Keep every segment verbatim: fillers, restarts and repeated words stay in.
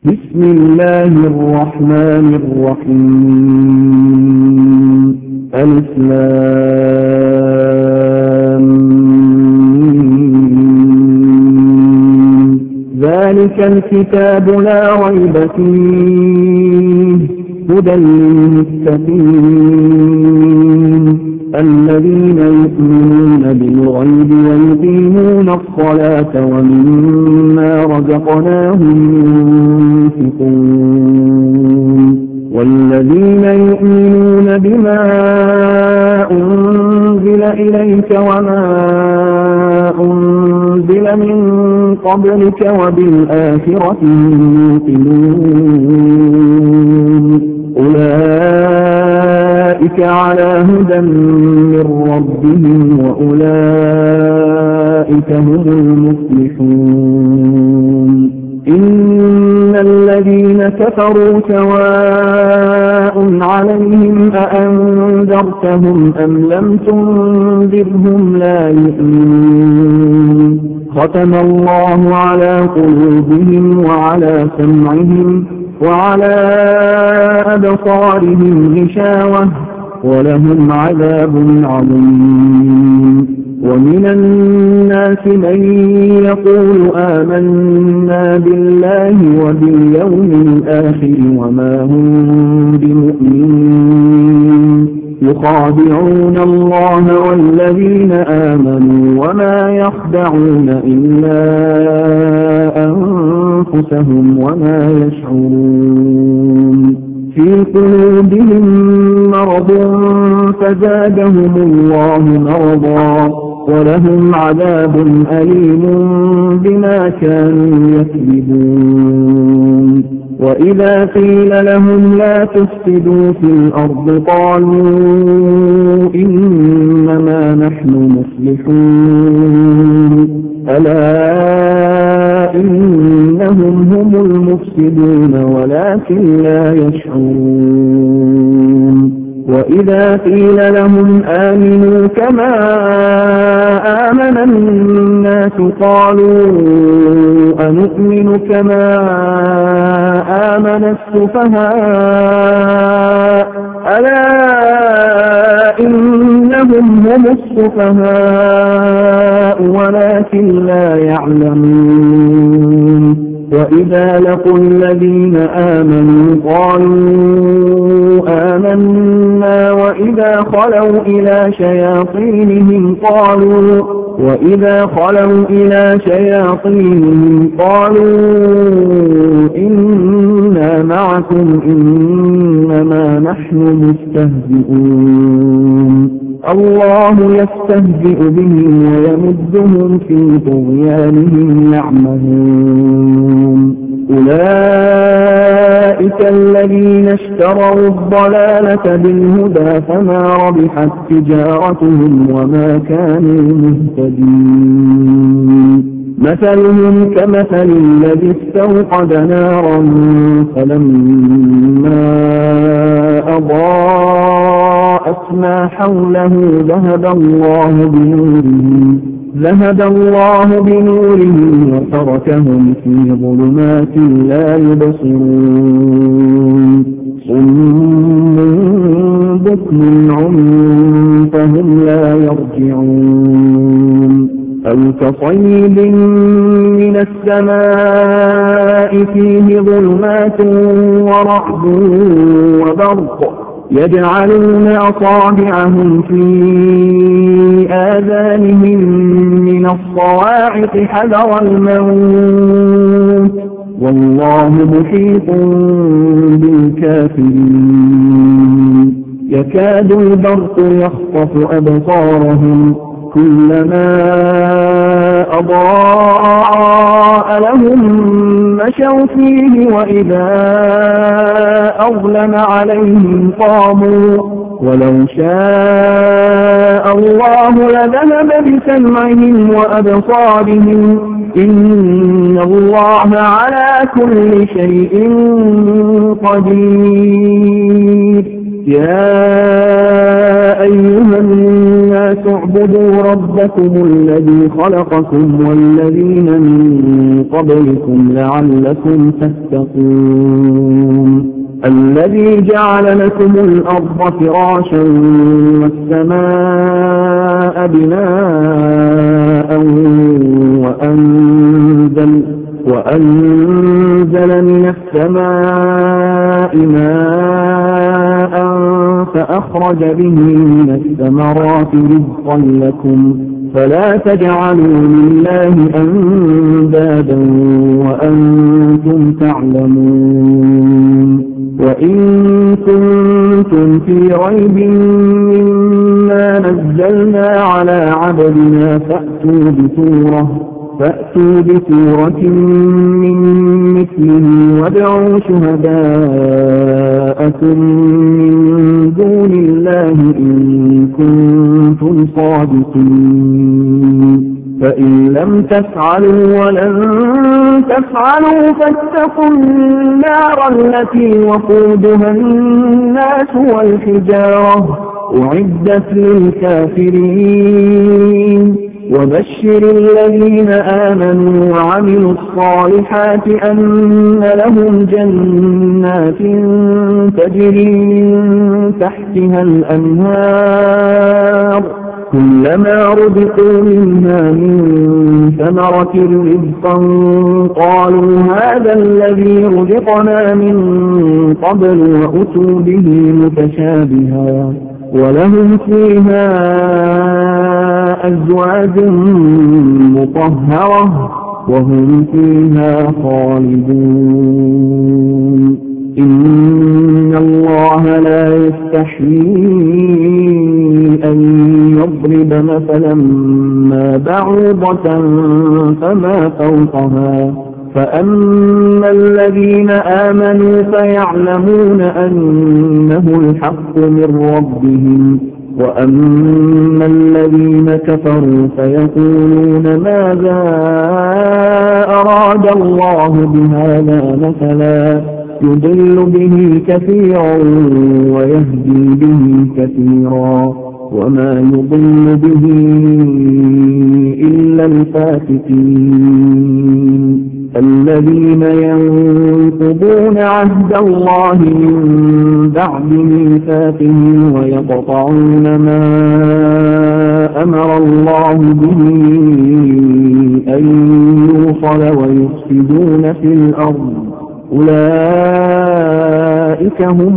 بسم الله الرحمن الرحيم. ألف لام ميم. ذلك الكتاب لا ريب فيه هدى للمتقين الذين يؤمنون بالغيب ويقيمون الصلاة ومما رزقناهم ينفقون والذين يؤمنون بما أنزل إليك وما أنزل من قبلك وبالآخرة يوقنون أولئك على هدى من ربهم وأولئك هم المفلحون. إن الذين كفروا سواء عليهم أأنذرتهم أم لم تنذرهم لا يؤمنون. ختم الله على قلوبهم وعلى سمعهم وعلى أبصارهم غشاوة ولهم عذاب عظيم. ومن الناس من يقول آمنا بالله وباليوم الآخر وما هم بمؤمنين يخادعون الله والذين آمنوا وما يخدعون إلا أنفسهم وما يشعرون. في قلوبهم مرض فزادهم الله مرضا ولهم عذاب أليم بما كانوا يكذبون. وإذا قيل لهم لا تفسدوا في الأرض قالوا إنما نحن مصلحون ألا إنهم هم المفسدون ولكن لا يشعرون. وإذا قيل لهم آمنوا كما آمن الناس قالوا أنؤمن كما آمن السفهاء ألا إنهم هم السفهاء ولكن لا يعلمون. وإذا لقوا الذين آمنوا قالوا آمنا وإذا خلوا إلى شياطينهم قالوا وإذا خلوا إلى شياطينهم قالوا إنا معكم إنما نحن مستهزئون. الله يستهزئ بهم ويمدهم في طغيانهم يعمهون. أولئك الذين اشتروا الضلالة بالهدى فما ربحت تجارتهم وما كانوا مهتدين. مثلهم كمثل الذي استوقد نارا فلما أضاءت ما حوله ذهب الله بنورهم ذهب الله بنورهم وتركهم في ظلمات لا يبصرون. صم بكم عمي فهم لا يرجعون. أو كصيب من السماء فيه ظلمات ورعد وبرق يجعلون أصابعهم في آذانهم من الصواعق حذر الموت والله محيط بالكافرين. يكاد البرق يخطف أبصارهم كلما أضاء لهم مشوا فيه وإذا أظلم عليهم قاموا ولو شاء الله لذهب بسمعهم وأبصارهم إن الله على كل شيء قدير. يا أيها الناس الناس اعبدوا ربكم الذي خلقكم والذين من قبلكم لعلكم تتقون الذي جعل لكم الأرض فراشا والسماء بناء وأنزل, وأنزل من السماء ماء فأخرج به من الثمرات رزقا لكم فلا تجعلوا لله أندادا وأنتم تعلمون وإن كنتم في ريب مما نزلنا على عبدنا فأتوا بسورة فأتوا بسورة من مثله وادعوا شهداءكم من دون الله إن كنتم صادقين فإن لم تفعلوا ولن تفعلوا فاتقوا النار التي وقودها الناس والحجارة أعدت للكافرين وبشر الذين آمنوا وعملوا الصالحات أن لهم جنات تجري من تحتها الأنهار كلما رزقوا منها من ثمرة رزقا قالوا هذا الذي رزقنا من قبل وأتوا به متشابها ولهم فيها أزواج مطهرة وهم فيها خالدون إن الله لا يستحيي أن يضرب مثلا ما بعوضة فما فوقها فأما الذين آمنوا فيعلمون أنه الحق من ربهم وأما الذين كفروا فيقولون ماذا أراد الله بهذا مثلا يضل به كثيرا ويهدي به كثيرا وما يضل به إلا الفاسقين الذين ينقضون عهد الله من بعد ميثاقه ويقطعون ما أمر الله به أن يوصل ويفسدون في الأرض أولئك هم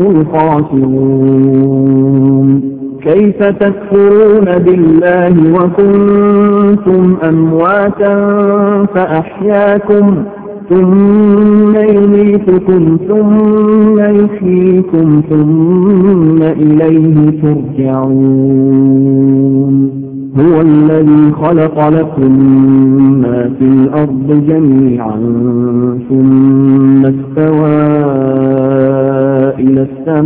الخاسرون كيف تكفرون بالله وكنتم أمواتا فأحياكم ثم يميتكم ثم يحييكم ثم إليه ترجعون هو الذي خلق لكم ما في الأرض جميعا ثم استوى إلى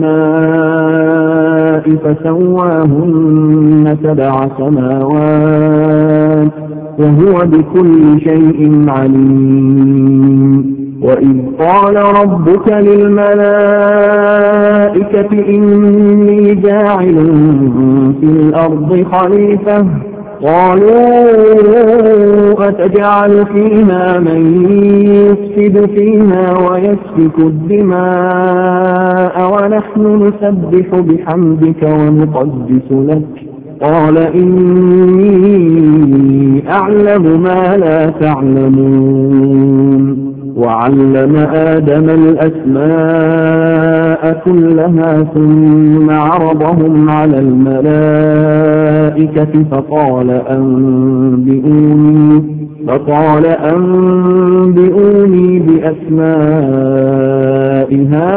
السماء فسواهن سبع سماوات وهو بكل شيء عليم وإذ قال ربك للملائكة إني جاعل في الأرض خليفة قالوا أتجعل فيها من يفسد فيها ويسفك الدماء ونحن نسبح بحمدك ونقدس لك قال إني أعلم ما لا تعلمون وعلم آدم الأسماء كلها ثم عرضهم على الملائكة فقال أنبئوني فقال أنبئوني بأسماء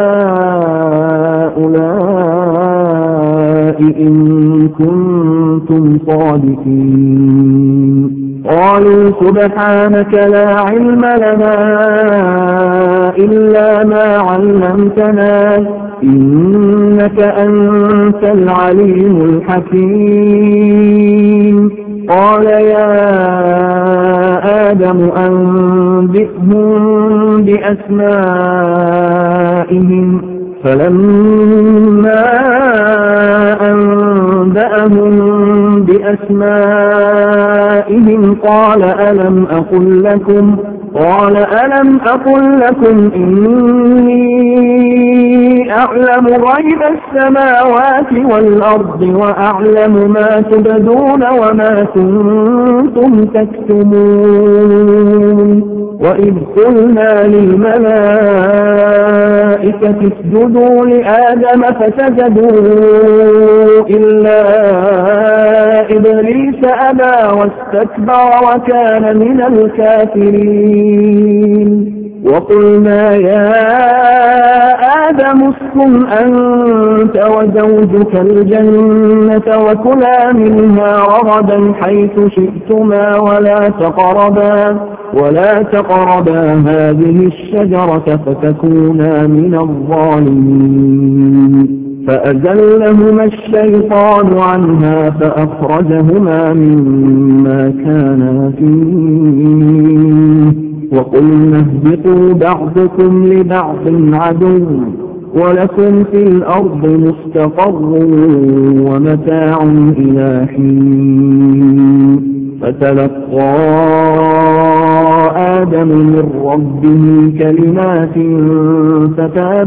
هؤلاء إن كنتم صادقين قالوا سبحانك لا علم لنا إلا ما علمتنا إنك أنت العليم الحكيم قال يا آدم أنبئهم بأسمائهم فلما أنبأهم بأسمائهم قال ألم أقل لكم قال ألم أقل لكم إني أعلم غيب السماوات والأرض وأعلم ما تبدون وما كنتم تكتمون وإذ قلنا للملائكة اسجدوا لآدم فسجدوا إلا إبليس أبى واستكبر وكان من الكافرين وقلنا يا آدم اسكن أنت وزوجك الجنة وكلا منها رغدا حيث شئتما ولا تقربا ولا تقربا هذه الشجرة فتكونا من الظالمين فأزلهما الشيطان عنها فأخرجهما مما كانا فيه وقلنا اهبطوا بعضكم لبعض عدو ولكم في الأرض مستقر ومتاع إلى حين فتلقى آدم من ربه كلمات فتاب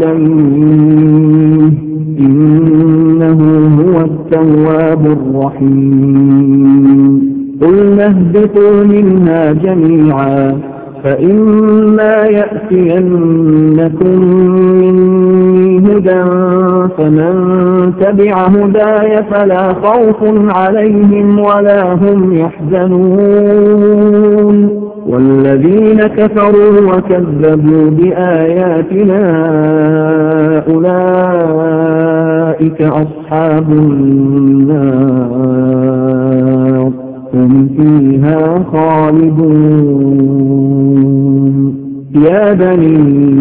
عليه إنه هو التواب الرحيم قلنا اهبطوا منها جميعا فإما يأتينكم مني هدى فمن تبع هداي فلا خوف عليهم ولا هم يحزنون والذين كفروا وكذبوا بآياتنا أولئك أصحاب النار هم فيها خالدون يا بني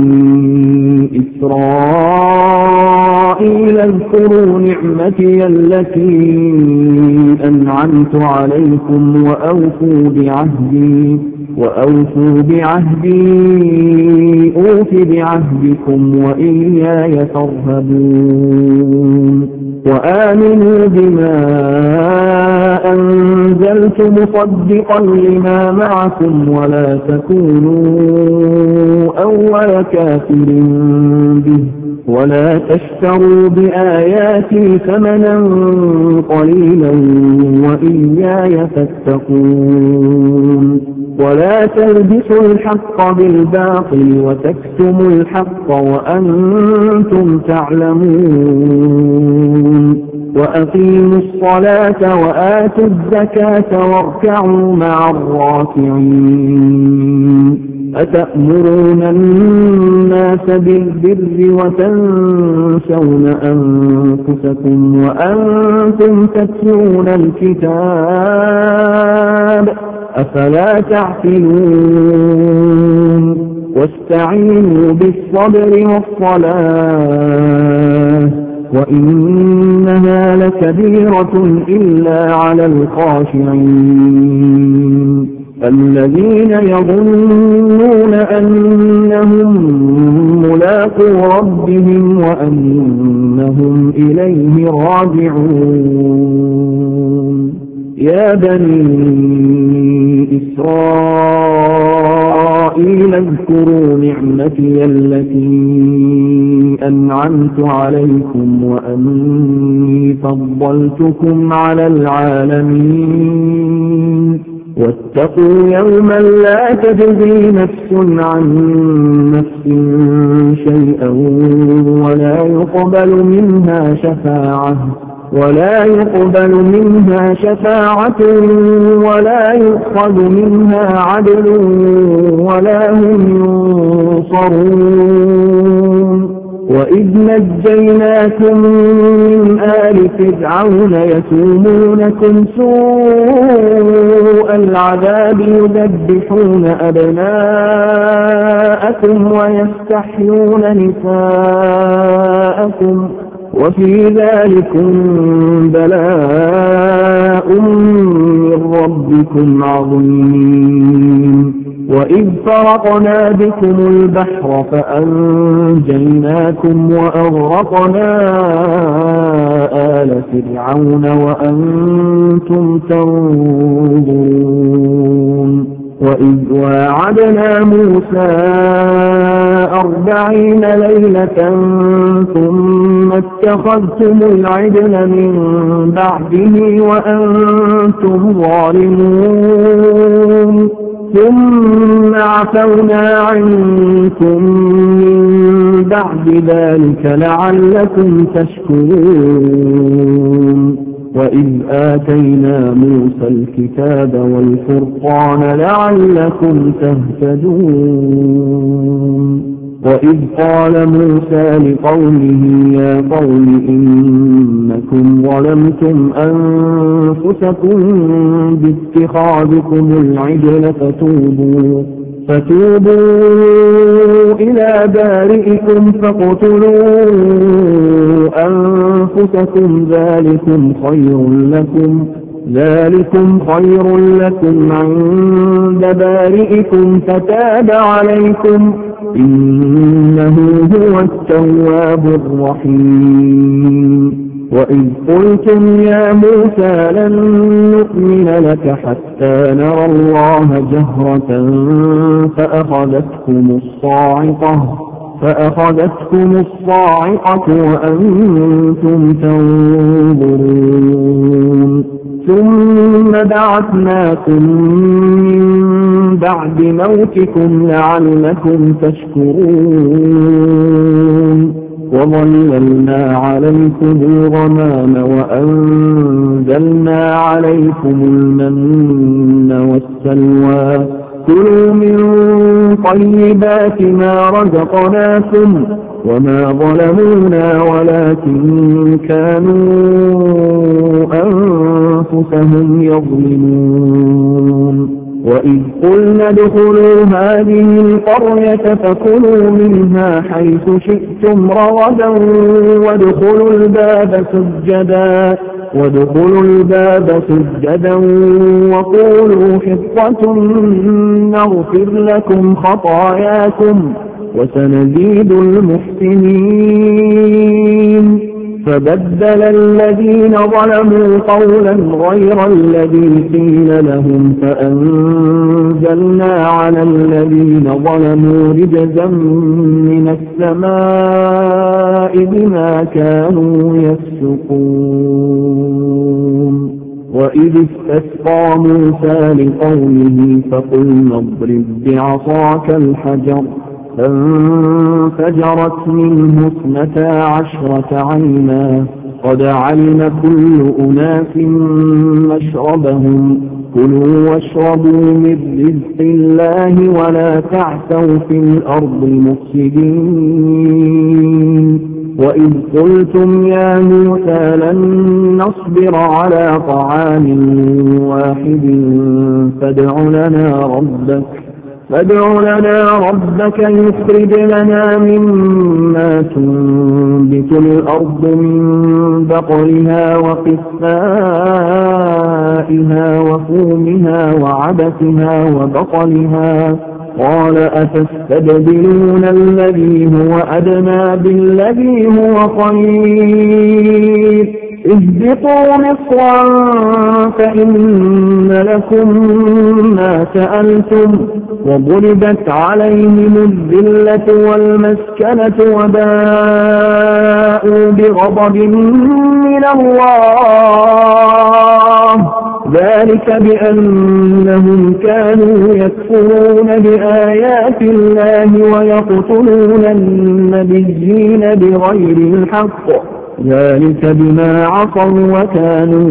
إسرائيل اذكروا نعمتي التي أنعمت عليكم وأوفوا بعهدي وأوفوا بعهدي أوف بعهدكم وإياي فارهبون وآمنوا بما أنزلت مصدقا لما معكم ولا تكونوا أول كافر به ولا تشتروا بآياتي ثمنا قليلا وإياي فاتقون ولا تلبسوا الحق بالباطل وتكتموا الحق وأنتم تعلمون وأقيموا الصلاة وآتوا الزكاة واركعوا مع الراكعين أتأمرون الناس بالبر وتنسون أنفسكم وأنتم تتلون الكتاب أفلا تعقلون واستعينوا بالصبر والصلاة وإنها لكبيرة إلا على الخاشعين الذين يظنون أنهم ملاقو ربهم وأنهم إليه راجعون يا بني إسرائيل اذكروا نعمتي التي أنعمت عليكم وأني فضلتكم على العالمين واتقوا يوما لا تجزي نفس عن نفس شيئا ولا يقبل منها شفاعة ولا يقبل منها شفاعة ولا يؤخذ منها عدل ولا هم ينصرون وإذ نجيناكم من آل فرعون يسومونكم سوء العذاب يذبحون أبناءكم ويستحيون نساءكم وفي ذلكم بلاء من ربكم عظيم وإذ فرقنا بكم البحر فأنجيناكم وأغرقنا آل فرعون وأنتم تنظرون وإذ واعدنا موسى أربعين ليلة ثم اتخذتم العجل من بعده وأنتم ظالمون ثم عفونا عنكم من بعد ذلك لعلكم تشكرون وإذ آتينا موسى الكتاب والفرقان لعلكم تهتدون وإذ قال موسى لقومه يا قوم إنكم ظلمتم أنفسكم باتخاذكم العجل فتوبوا فتوبوا إلى بارئكم فاقتلوا أنفسكم ذلكم خير لكم ذلكم خير لكم عند بارئكم فتاب عليكم إنه هو التواب الرحيم وإذ قلتم يا موسى لن نؤمن لك حتى نرى الله جهرة فأخذتكم الصاعقة فأخذتكم الصاعقة وأنتم تنظرون ثم بعثناكم من بعد موتكم لعلكم تشكرون وظللنا عليكم الغمام وأنزلنا عليكم المن والسلوى كلوا من طيبات ما رزقناكم وما ظلمونا ولكن كانوا أنفسهم يظلمون وإذ قلنا ادخلوا هذه القرية فكلوا منها حيث شئتم رغدا وادخلوا الباب سجدا وادخلوا الباب سجدا وقولوا حطة نغفر لكم خطاياكم وسنزيد المحسنين فبدل الذين ظلموا قولا غير الذي قيل لهم فأنزلنا على الذين ظلموا رجزا من السماء بما كانوا يفسقون وإذ استسقى موسى لقومه فقلنا اضرب بعصاك الحجر فانفجرت منه اثنتا عشرة عينا قد علم كل أناس مشربهم كلوا واشربوا من رزق الله ولا تعثوا في الأرض مفسدين وإذ قلتم يا موسى لن نصبر على طعام واحد فادع لنا ربك فادع لنا ربك يخرج لنا مما تنبت الأرض من بقلها وقثائها وفومها وعدسها وبصلها قال أتستبدلون الذي هو أدنى بالذي هو خير اهبطوا مصرا فإن لكم ما سألتم وضربت عليهم الذلة والمسكنة وباءوا بغضب من الله ذلك بأنهم كانوا يكفرون بآيات الله ويقتلون النبيين بغير الحق ذلك بما عصوا وكانوا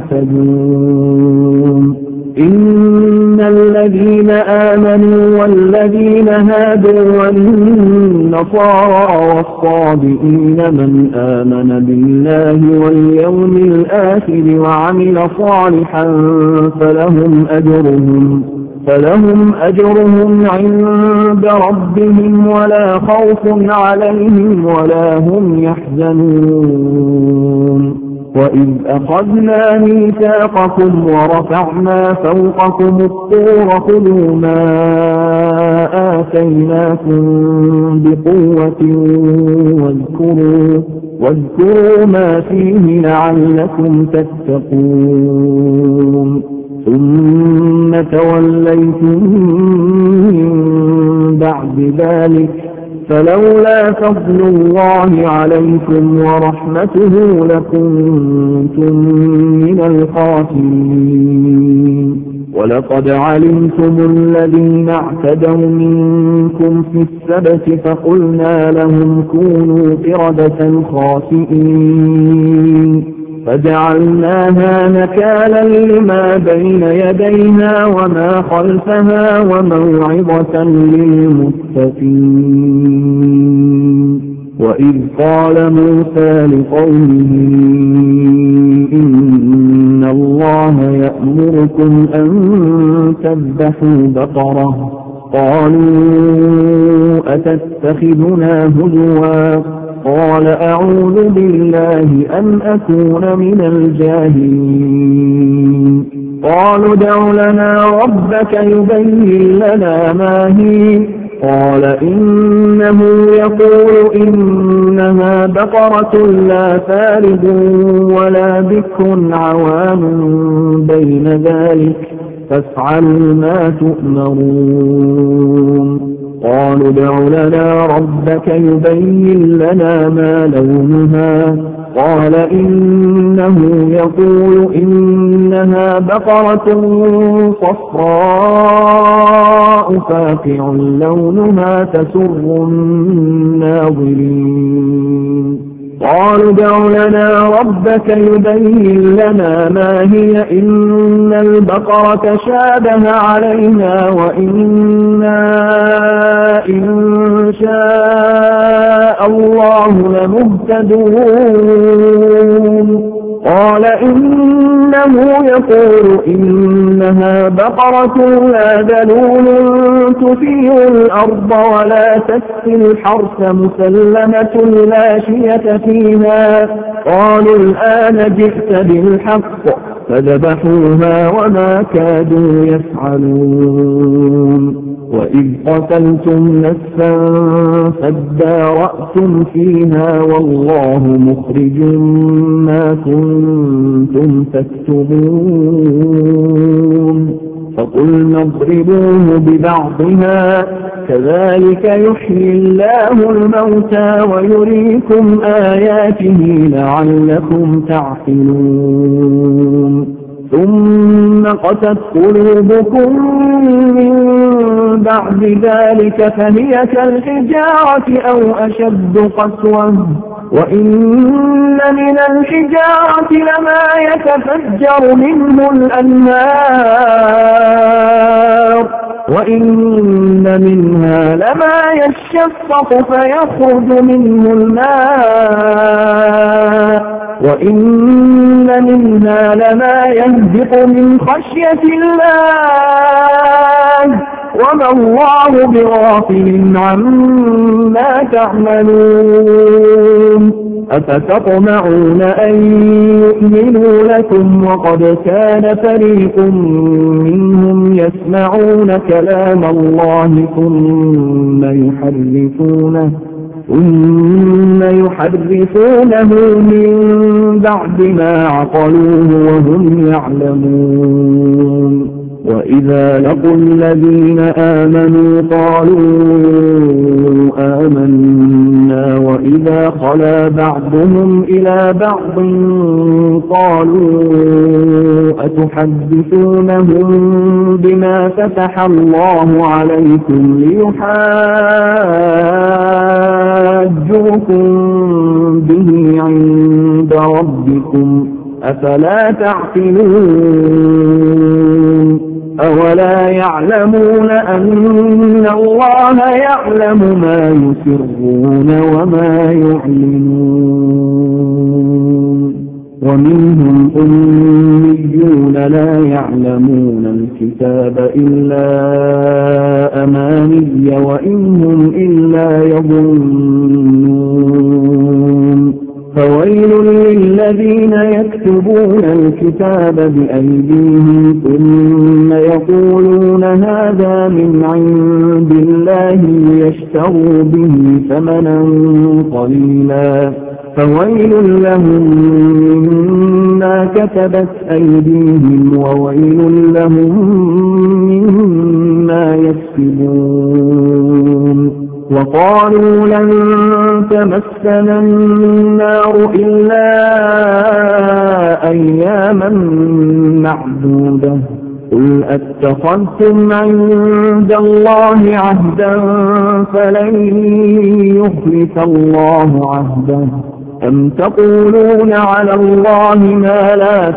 يعتدون إن الذين آمنوا والذين هادوا والنصارى والصابئين من آمن بالله واليوم الآخر وعمل صالحا فلهم أجرهم فلهم أجرهم عند ربهم ولا خوف عليهم ولا هم يحزنون وإذ أخذنا ميثاقكم ورفعنا فوقكم الطور خذوا ما آتيناكم بقوة واذكروا, واذكروا ما فيه لعلكم تتقون ثم توليتم من بعد ذلك فلولا فضل الله عليكم ورحمته لكنتم من الخاسرين ولقد علمتم الذين اعتدوا منكم في السبت فقلنا لهم كونوا قردة خاسئين فجعلناها نكالا لما بين يديها وما خلفها وموعظة للمتقين وإذ قال موسى لقومه إن الله يأمركم أن تذبحوا بقرة قالوا أتتخذنا هزوا قال أعوذ بالله أن أكون من الجاهلين قالوا ادع لنا ربك يبين لنا ما هي قال إنه يقول إنها بقرة لا فارض ولا بكر عوان بين ذلك فافعلوا ما تؤمرون قالوا ادع لنا ربك يبين لنا ما لونها قال إنه يقول إنها بقرة صفراء فاقع لونها تسر الناظرين قالوا ادع لنا ربك يبين لنا ما هي إن البقرة شابه علينا وإنا إن شاء الله لمهتدون قال إنه يقول إنها بقرة لا ذلول تثير الأرض ولا تسقي الحرث مسلمة لا شية فيها قالوا الآن جئت بالحق فذبحوها وما كادوا يفعلون وإذ قتلتم نفسا فادارأتم فيها والله مخرج ما كنتم تكتبون فقلنا اضربوه ببعضها كذلك يحيي الله الموتى ويريكم آياته لعلكم تعقلون ثم قست قلوبكم من بعد ذلك فهي كالحجارة أو أشد قسوة وإن من الحجارة لما يتفجر منه الأنهار وإن منها لما يشفق فيخرج منه الماء وإن منها لما يهبط من خشية الله وما الله بغافل عما تعملون أفتطمعون أن يؤمنوا لكم وقد كان فريق منهم يسمعون كلام الله ثم يحرفونه ثم يحرفونه من بعد ما عقلوه وهم يعلمون وإذا لقوا الذين آمنوا قالوا آمنا وإذا خلا بعضهم إلى بعض قالوا أتحدثونهم بما فتح الله عليكم ليحاجوكم به عند ربكم أفلا تعقلون أولا يعلمون أن الله يعلم ما يسرون وما يعلنون ومنهم أميون لا يعلمون الكتاب إلا أماني وإنهم إلا يظنون فويل للذين يكفرون الكتاب بأيديهم ثم يقولون هذا من عند الله ليشتروا به ثمنا قليلا فويل لهم مما كتبت أيديهم وويل لهم مما يكسبون وقالوا لن تمسنا النار إلا أياما معدودة قل أتخذتم عند الله عهدا فلن يخلف الله عهده أم تقولون على الله ما لا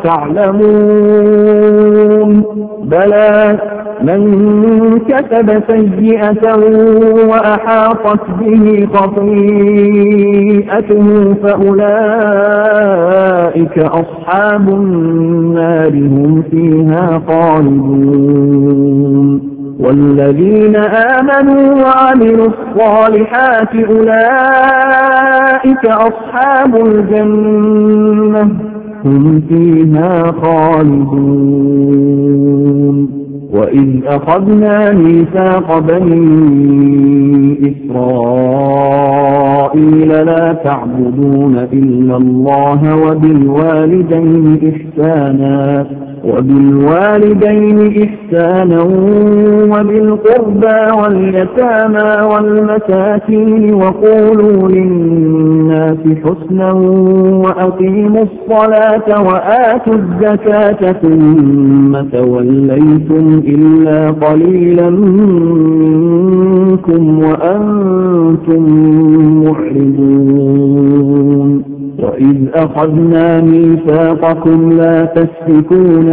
تعلمون بلى من كسب سيئة وأحاطت به خطيئته فأولئك أصحاب النار هم فيها خالدون والذين آمنوا وعملوا الصالحات أولئك أصحاب الجنة هم فيها خالدون وإذ أخذنا ميثاق بني إسرائيل لا تعبدون إلا الله وبالوالدين إحسانا وبالوالدين إحسانا وبالقربى واليتامى والمساكين وقولوا للناس حسنا وأقيموا الصلاة وآتوا الزكاة ثم توليتم إلا قليلا منكم وأنتم معرضون وإذ أخذنا ميثاقكم لا تسفكون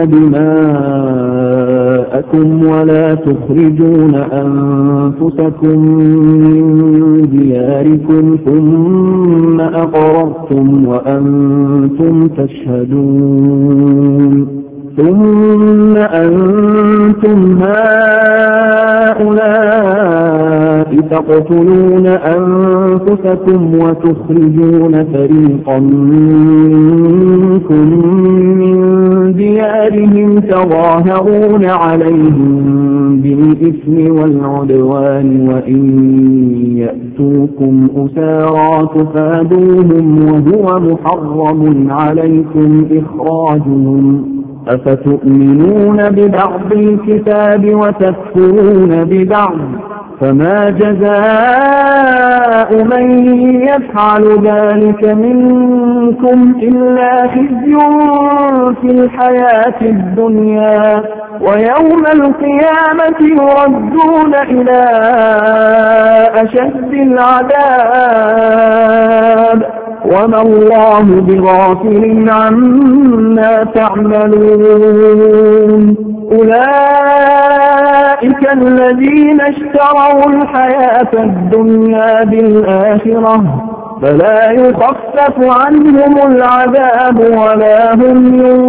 دماءكم ولا تخرجون أنفسكم من دياركم ثم أقررتم وأنتم تشهدون ثم أنتم هؤلاء تقتلون أنفسكم وتخرجون فريقا منكم من ديارهم تظاهرون عليهم بالإثم والعدوان وإن يأتوكم أسارى تفادوهم وهو محرم عليكم إخراجهم أفتؤمنون ببعض الكتاب وتكفرون ببعض فما جزاء من يفعل ذلك منكم إلا خزي في الحياة الدنيا ويوم القيامة يردون إلى أشد العذاب وما الله بغافل عما تعملون أولئك الذين اشتروا الحياة الدنيا بالآخرة فلا يخفف عنهم العذاب ولا هم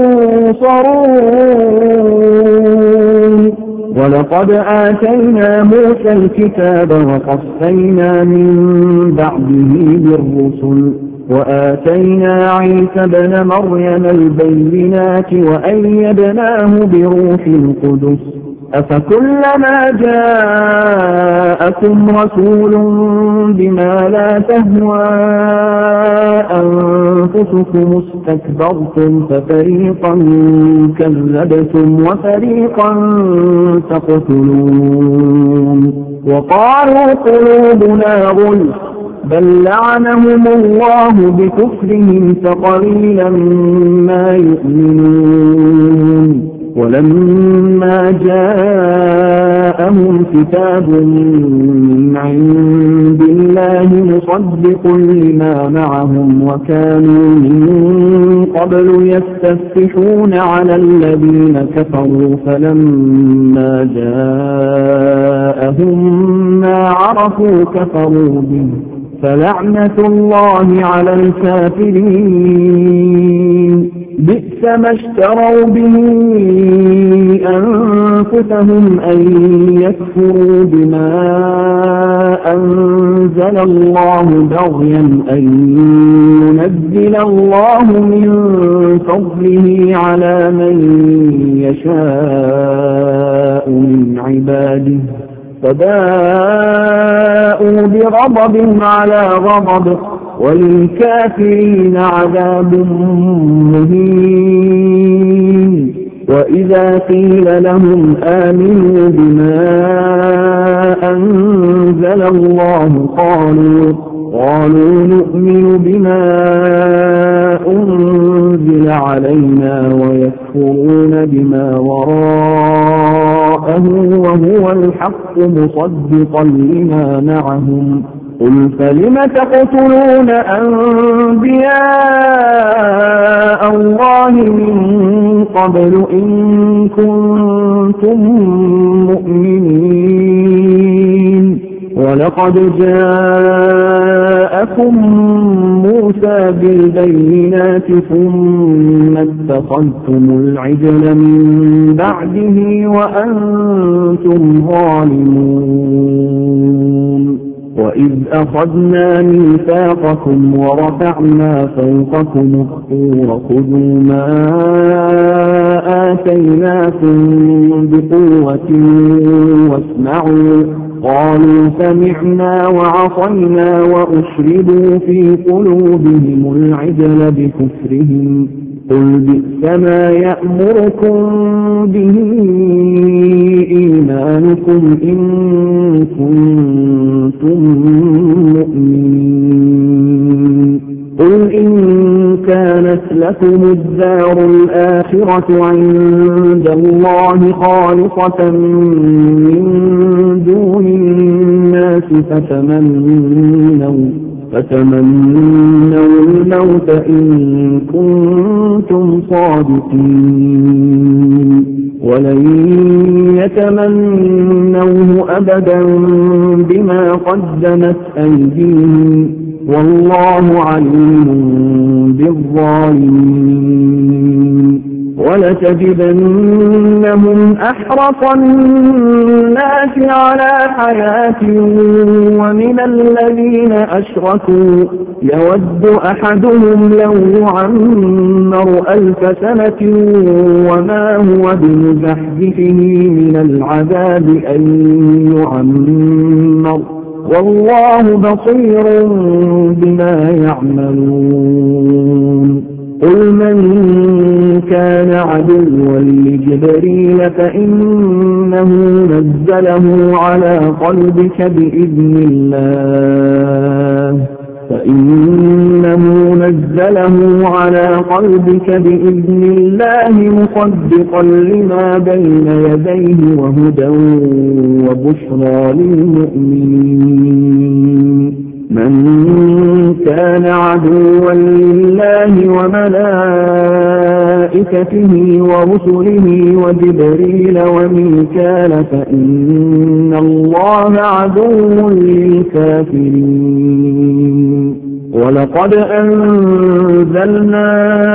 ينصرون ولقد آتينا موسى الكتاب وقفينا من بعده بالرسل وآتينا عيسى ابن مريم البينات وأيدناه بروح القدس أفكلما جاءكم رسول بما لا تهوى أنفسكم استكبرتم ففريقا كذبتم وفريقا تقتلون وقالوا قلوبنا غلف بل لعنهم الله بكفرهم فقليلا ما يؤمنون ولما جاءهم كتاب من عند الله مصدق لما معهم وكانوا من قبل يستفتحون على الذين كفروا فلما جاءهم ما عرفوا كفروا به فلعنة الله على الكافرين بئس ما اشتروا به أنفسهم أن يكفروا بما أنزل الله بغيا أن ينزل الله من فضله على من يشاء من عباده فباءوا بغضب على غضب وللكافرين عذاب مهين. وإذا قيل لهم آمنوا بما أنزل الله قالوا قالوا نؤمن بما أنزل علينا ويكفرون بما وراءه وهو الحق مصدقا لما معهم قل فلم تقتلون أنبياء الله من قبل إن كنتم مؤمنين ولقد جاءكم موسى بالبينات ثم اتخذتم العجل من بعده وأنتم ظالمون وإذ أخذنا ميثاقكم ورفعنا فوقكم الطور خذوا ما آتيناكم بقوة واسمعوا قالوا سمعنا وعصينا وأشربوا في قلوبهم العجل بكفرهم قل بئس ما يأمركم به إيمانكم إن كنتم مؤمنين قل إن كانت لكم الدار الآخرة عند الله خالصة من دون الناس فتمنوا فتمنوا الموت إن كنتم صادقين ولن يتمنوه أبدا بما قدمت أيديهم والله عليم بالظالمين ولتجدنهم أحرص الناس على حياة ومن الذين أشركوا يود أحدهم لو يعمر ألف سنة وما هو بمزحزحه من العذاب أن يعمر والله بصير بما يعملون قل من كان عدوا لجبريل فإنه نزله على قلبك بإذن الله فإنه نزله على قلبك بإذن الله مصدقا لما بين يديه وهدى وبشرى للمؤمنين من كان عدوا لله وملائكته ورسله وجبريل وميكال فإن الله عدو للكافرين ولقد أنزلنا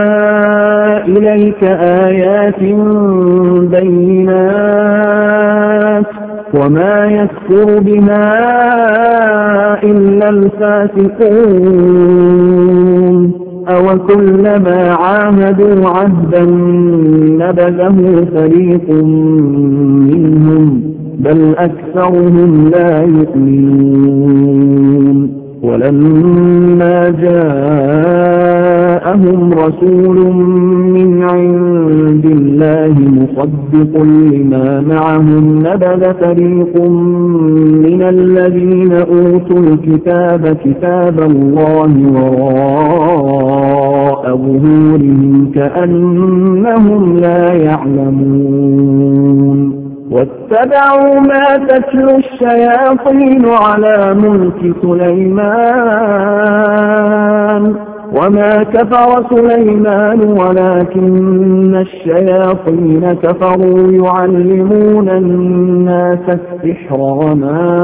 إليك آيات بينات وما يكفر بها إلا الفاسقون أوكلما عاهدوا عهدا نبذه فريق منهم بل أكثرهم لا يؤمنون ولما جاءهم رسول من عند الله مصدق لما معهم نبذ فريق من الذين أوتوا الكتاب كتاب الله وراء ظهورهم كأنهم لا يعلمون واتبعوا ما تتلو الشياطين على ملك سليمان وما كفر سليمان ولكن الشياطين كفروا يعلمون الناس السحر وما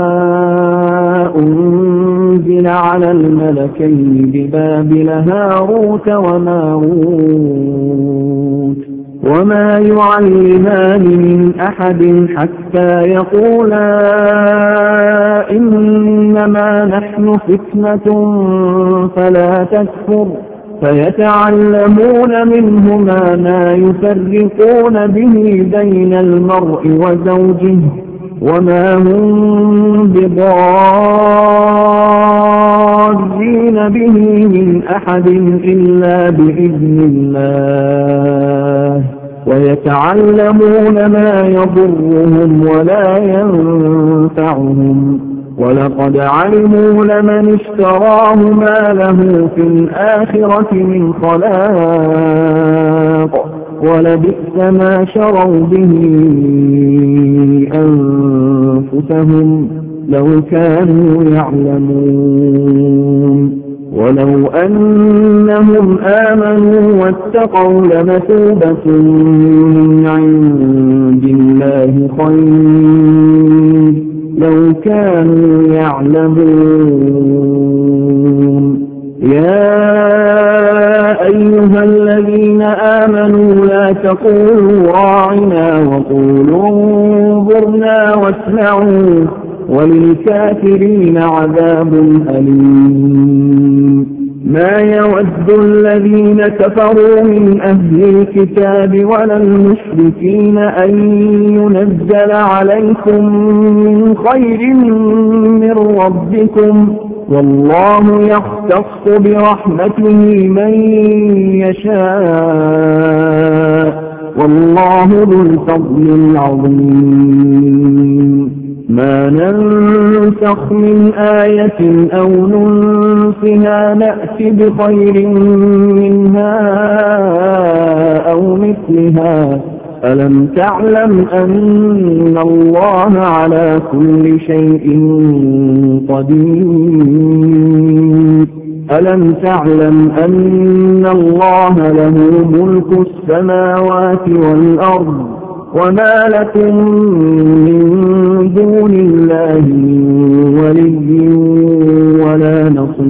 أنزل على الملكين ببابل هاروت وماروت وما يعلمان من أحد حتى يقولا إنما نحن فتنة فلا تكفر فيتعلمون منهما ما يفرقون به بين المرء وزوجه وما هم بضارين به من أحد إلا بإذن الله ويتعلمون ما يضرهم ولا ينفعهم ولقد علموا لمن اشتراه ما له في الآخرة من خلاق ولبئس ما شروا به أنفسهم لو كانوا يعلمون ولو أنهم آمنوا واتقوا لمثوبة من عند الله خير لو كانوا يعلمون يا أيها الذين آمنوا لا تقولوا راعنا وقولوا انظرنا واسمعوا وللكافرين عذاب أليم ما يود الذين كفروا من أهل الكتاب ولا المشركين أن ينزل عليكم من خير من ربكم والله يختص برحمته من يشاء والله ذو الفضل العظيم ما ننسخ من آية أو ننسها نأتي بخير منها أو مثلها ألم تعلم أن الله على كل شيء قدير ألم تعلم أن الله له ملك السماوات والأرض وما لكم من دون الله من ولي ولا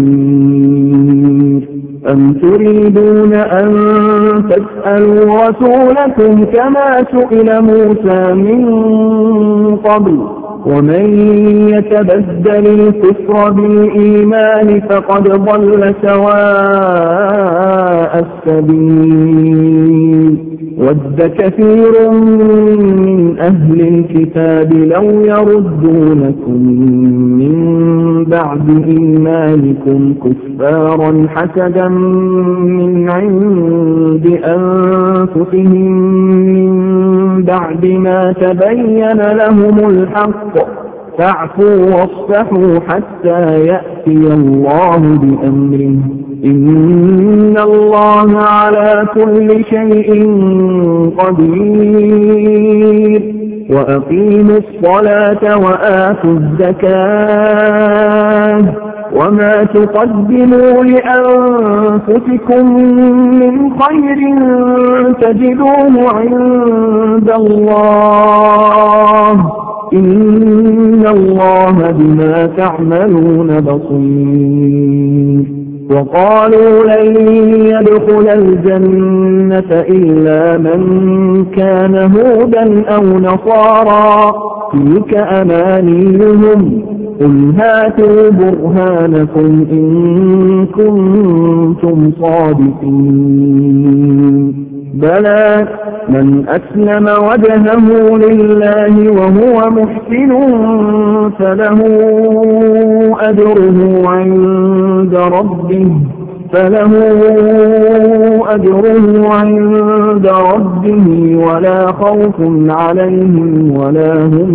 نصير أم تريدون أن تسألوا رسولكم كما سئل موسى من قبل ومن يتبدل الكفر بالإيمان فقد ضل سواء السبيل ود كثير من أهل الكتاب لو يردونكم من بعد إيمانكم كفارا حسدا من عند أنفسهم من بعد ما تبين لهم الحق فاعفوا واصفحوا حتى يأتي الله بأمره إن الله على كل شيء قدير وأقيموا الصلاة وآتوا الزكاة وما تقدموا لأنفسكم من خير تجدوه عند الله إن الله بما تعملون بصير وقالوا لن يدخل الجنة إلا من كان هودا أو نصارى تلك أمانيهم قل هاتوا برهانكم إن كنتم صادقين بلى من أسلم وجهه لله وهو محسن فله أجره عند ربه فله أجره عند ربه ولا خوف عليهم ولا هم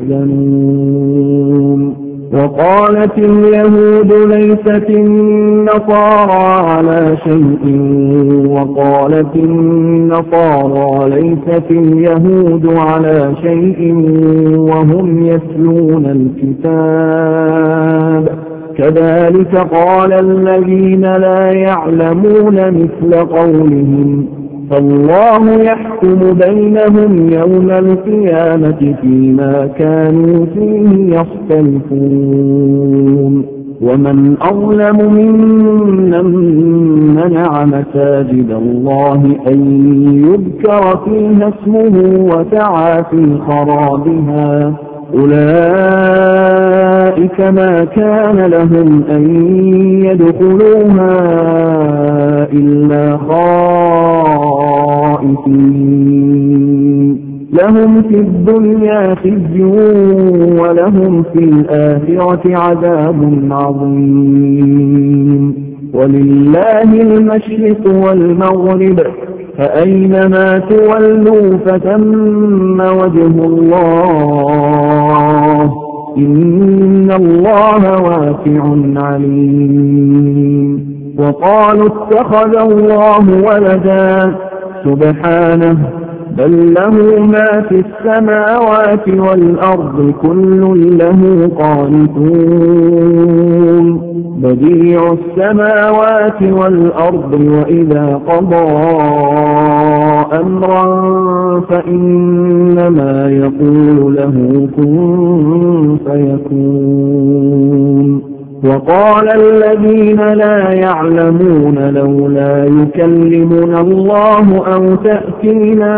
يحزنون وقالت اليهود ليست النصارى على شيء وقالت النصارى ليست اليهود على شيء وهم يتلون الكتاب كذلك قال الذين لا يعلمون مثل قولهم فالله يحكم بينهم يوم القيامة فيما كانوا فيه يختلفون ومن أظلم ممن منع مساجد الله أن يذكر فيها اسمه وسعى في خرابها أولئك ما كان لهم أن يدخلوها إلا خائفين لهم في الدنيا خزي ولهم في الآخرة عذاب عظيم ولله المشرق والمغرب فأينما تولوا فثم وجه الله إن الله واسع عليم وقالوا اتخذ الله ولدا سبحانه بل له ما في السماوات والأرض كل له قانتون بديع السماوات والأرض وإذا قضى أمرا فإنما يقول له كن فيكون وقال الذين لا يعلمون لولا يكلمنا الله أو تأتينا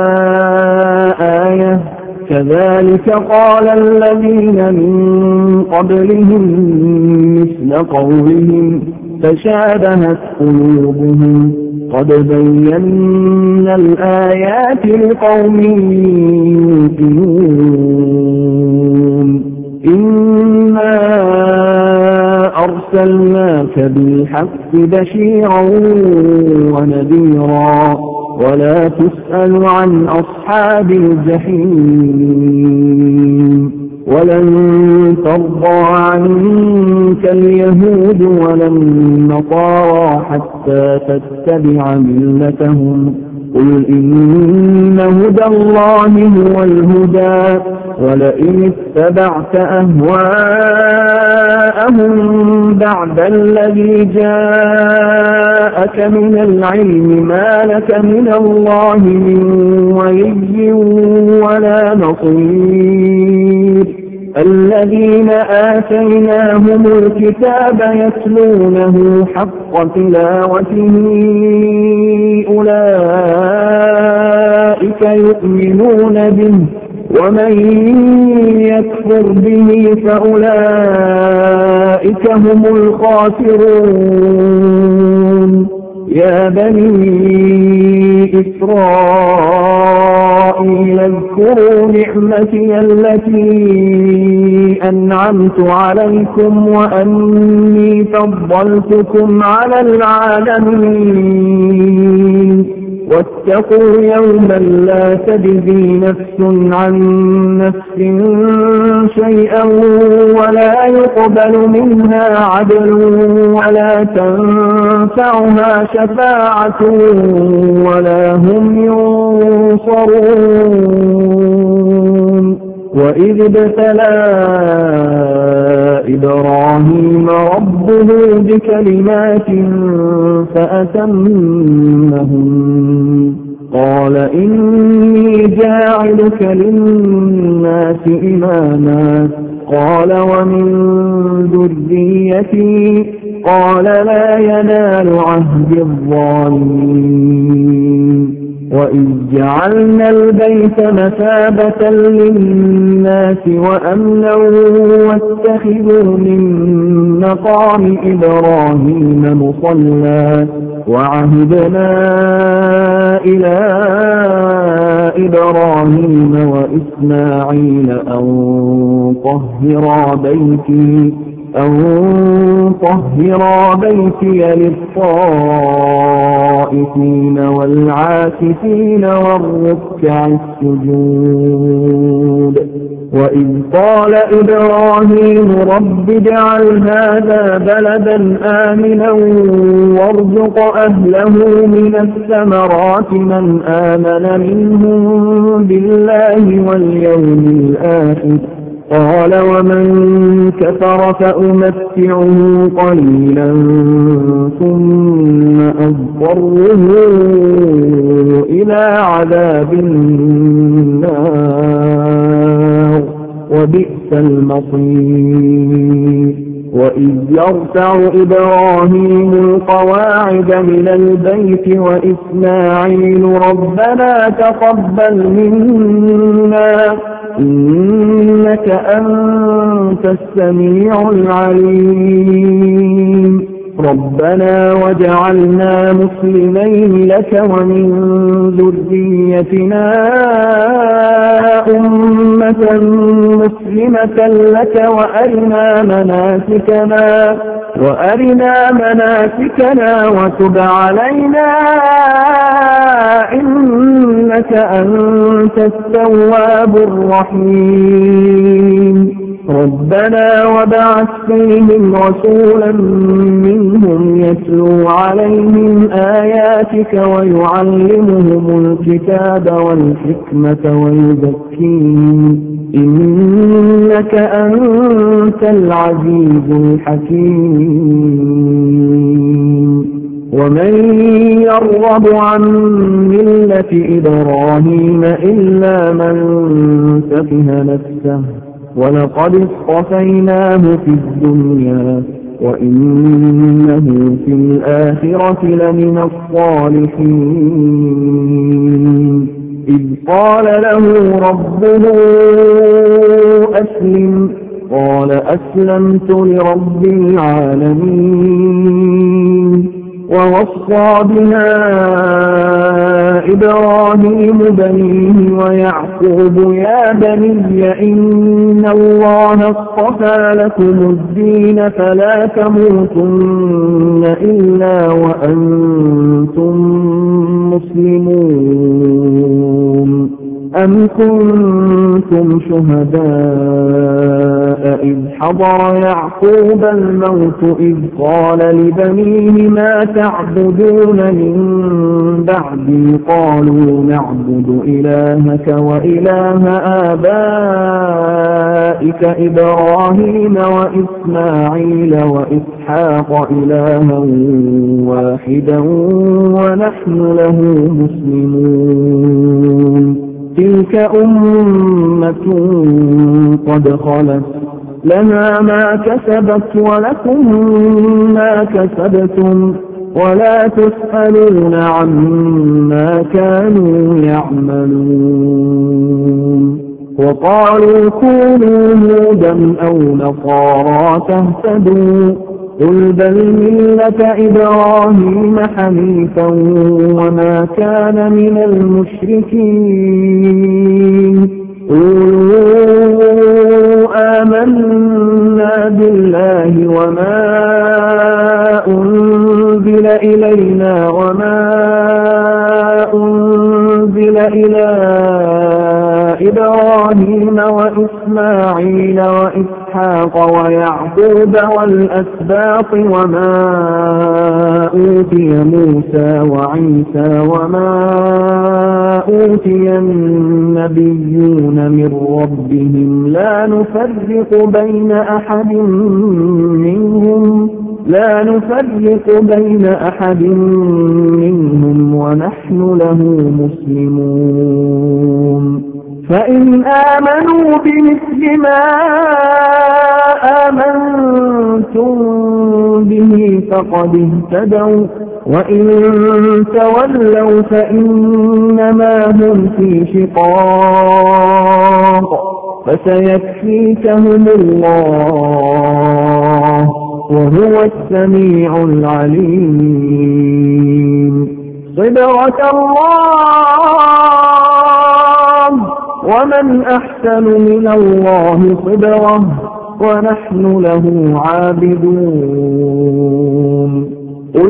آية كذلك قال الذين من قبلهم مثل قولهم تشابهت قلوبهم قد بينا الآيات لقوم يوقنون إنا أرسلناك بالحق بشيرا ونذيرا ولا تسأل عن أصحاب الجحيم ولن ترضى عنك اليهود ولا النصارى حتى تتبع ملتهم قل إن هدى الله هو الهدى ولئن اتبعت أهواءهم بعد الذي جاءك من العلم ما لك من الله من ولي ولا نصير الذين آتيناهم الكتاب يتلونه حق تلاوته أولئك يؤمنون به ومن يكفر به فأولئك هم الخاسرون يا بني إسرائيل اذكروا نعمتي التي أنعمت عليكم وأني فضلتكم على العالمين واتقوا يوما لا تجزي نفس عن نفس شيئا ولا يقبل منها عدل ولا تنفعها شفاعة ولا هم ينصرون وإذ ابتلى إبراهيم ربه بكلمات فأتمهن قال إني جاعلك للناس إماما قال ومن ذريتي قال لا ينال عهد الظالمين وإذ جعلنا البيت مثابة للناس وأمنا واتخذوا من مقام إبراهيم مصلى وعهدنا إلى إبراهيم وإسماعيل أن طهرا بيتي أن طهرا بيتي للطائفين والعاكفين والركع السجود وإذ قال إبراهيم رب اجعل هذا بلدا آمنا وارزق أهله من الثمرات من آمن منهم بالله واليوم الآخر قال ومن كفر فأمتعه قليلا ثم أضطره إلى عذاب النار وبئس المصير وإذ يرفع إبراهيم القواعد من البيت وإسماعيل ربنا تقبل منا إنك أنت السميع العليم ربنا وجعلنا مسلمين لك ومن ذريتنا أمة مسلمة لك وأرنا مناسكنا وأرنا مناسكنا وتب علينا إنك أنت التواب الرحيم ربنا وبعث فيهم رسولا منهم يتلو عليهم آياتك ويعلمهم الكتاب والحكمة ويزكيهم إنك أنت العزيز الحكيم ومن يرغب عن ملة إبراهيم إلا من سفه نفسه ولقد اصطفيناه في الدنيا وإنه في الآخرة لمن الصالحين إذ قال له ربه أسلم قال أسلمت لرب العالمين ووصى بها إبراهيم بنيه ويعقوب يا بني إن الله اصطفى لكم الدين فلا تموتن إلا وأنتم مسلمون أم كنتم شهداء إذ حضر يعقوب الموت إذ قال لبنيه ما تعبدون من بعدي قالوا نعبد إلهك وإله آبائك إبراهيم وإسماعيل وإسحاق إلها واحدا ونحن له مسلمون تلك أمة قد خلت لها ما كسبت ولكم ما كسبتم ولا تسألون عما كانوا يعملون وقالوا كونوا هودا أو نصارى تهتدوا قل بل ملة إبراهيم حنيفا وما كان من المشركين قولوا آمنا بالله وما أنزل إلينا وما أنزل إلى إبراهيم وإسماعيل وإسحاق ويعقوب والأسباط وما أوتي موسى وعيسى وما أوتي النبيون من ربهم لا نفرق بين أحد منهم لا نفرق بين أحد منهم ونحن له مسلمون فإن آمنوا بمثل ما آمنتم به فقد اهتدوا وإن تولوا فإنما هم في شقاق فسيكفيكهم الله وهو السميع العليم صبغة الله ومن أحسن من الله صبغة ونحن له عابدون قل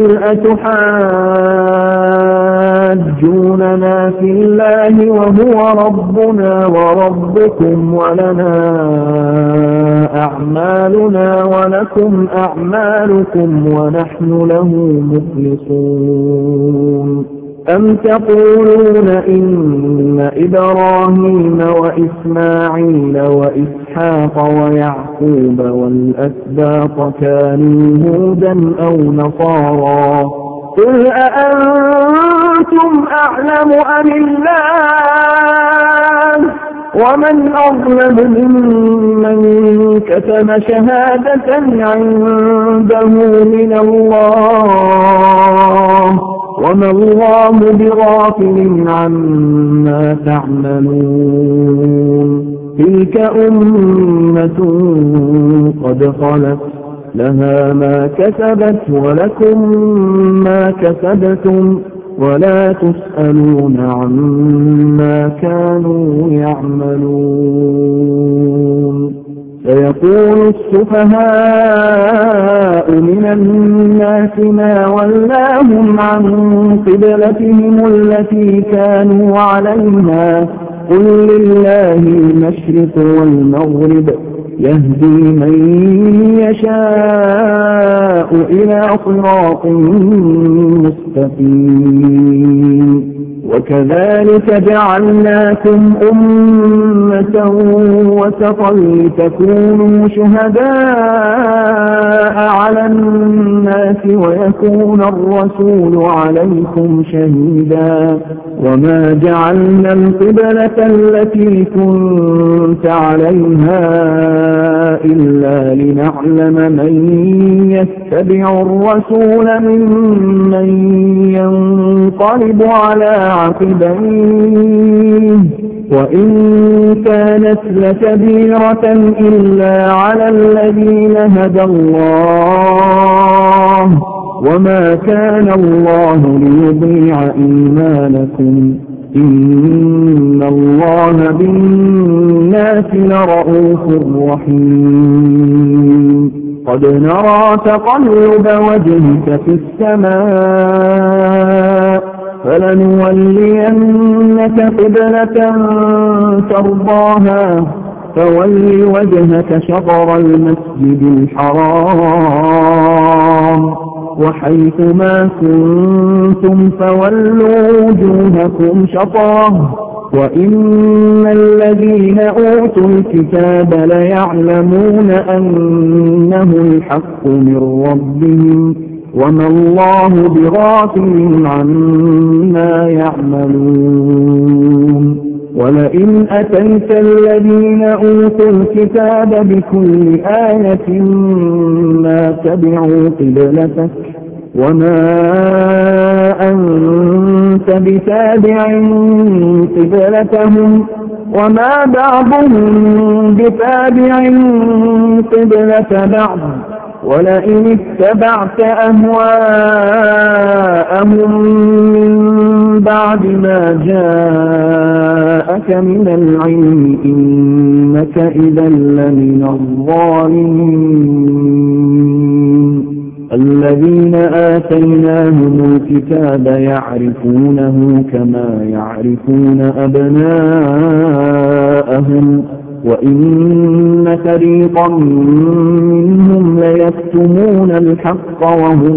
أتحاجوننا في الله وهو ربنا وربكم ولنا أعمالنا ولكم أعمالكم ونحن له مخلصون أم تقولون إن إبراهيم وإسماعيل وإسحاق ويعقوب والأسباط كانوا هودا أو نصارى قل أأنتم أعلم أم الله ومن أظلم ممن كتم شهادة عنده من الله وما الله بغافل عما تعملون تلك أمة قد خلت لها ما كسبت ولكم ما كسبتم ولا تسألون عما كانوا يعملون سيقول السفهاء من الناس ما ولاهم عن قبلتهم التي كانوا عليها قل لله المشرق والمغرب يهدي من يشاء إلى صراط مستقيم وكذلك جعلناكم أمة وسطا لتكونوا شهداء على الناس ويكون الرسول عليكم شهيدا وما جعلنا القبلة التي كنت عليها إلا لنعلم من يتبع الرسول ممن ينقلب على عقبيه وإن كانت لكبيرة إلا على الذين هدى الله وما كان الله ليضيع إيمانكم إن الله بالناس لرؤوف رحيم قد نرى تقلب وجهك في السماء فلنولينك قبلة ترضاها فول وجهك شطر المسجد الحرام وحيث ما كنتم فولوا وجوهكم شطره وإن الذين أوتوا الكتاب ليعلمون أنه الحق من ربهم وما الله بغافل عما يعملون ولئن أتيت الذين أوتوا الكتاب بكل آية ما تبعوا قبلتك وما أنت بتابع قبلتهم وما بعضهم بتابع قبلة بعض ولئن اتبعت أهواءهم من بعد ما جاءك من العلم إنك إذا لمن الظالمين الذين آتيناهم الكتاب يعرفونه كما يعرفون أبناءهم وإن فريقا منهم ليكتمون الحق وهم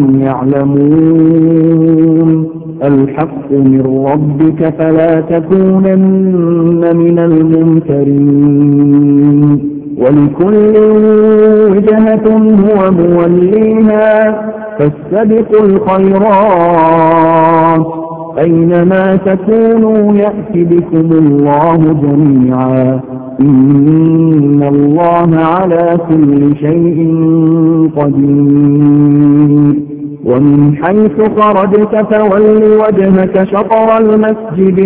يعلمون الحق من ربك فلا تكونن من الممترين ولكل وجهة هو موليها فاستبقوا الخيرات أينما تكونوا يأتي بكم الله جميعا إن الله على كل شيء قدير ومن حيث خرجت فول وجهك شطر المسجد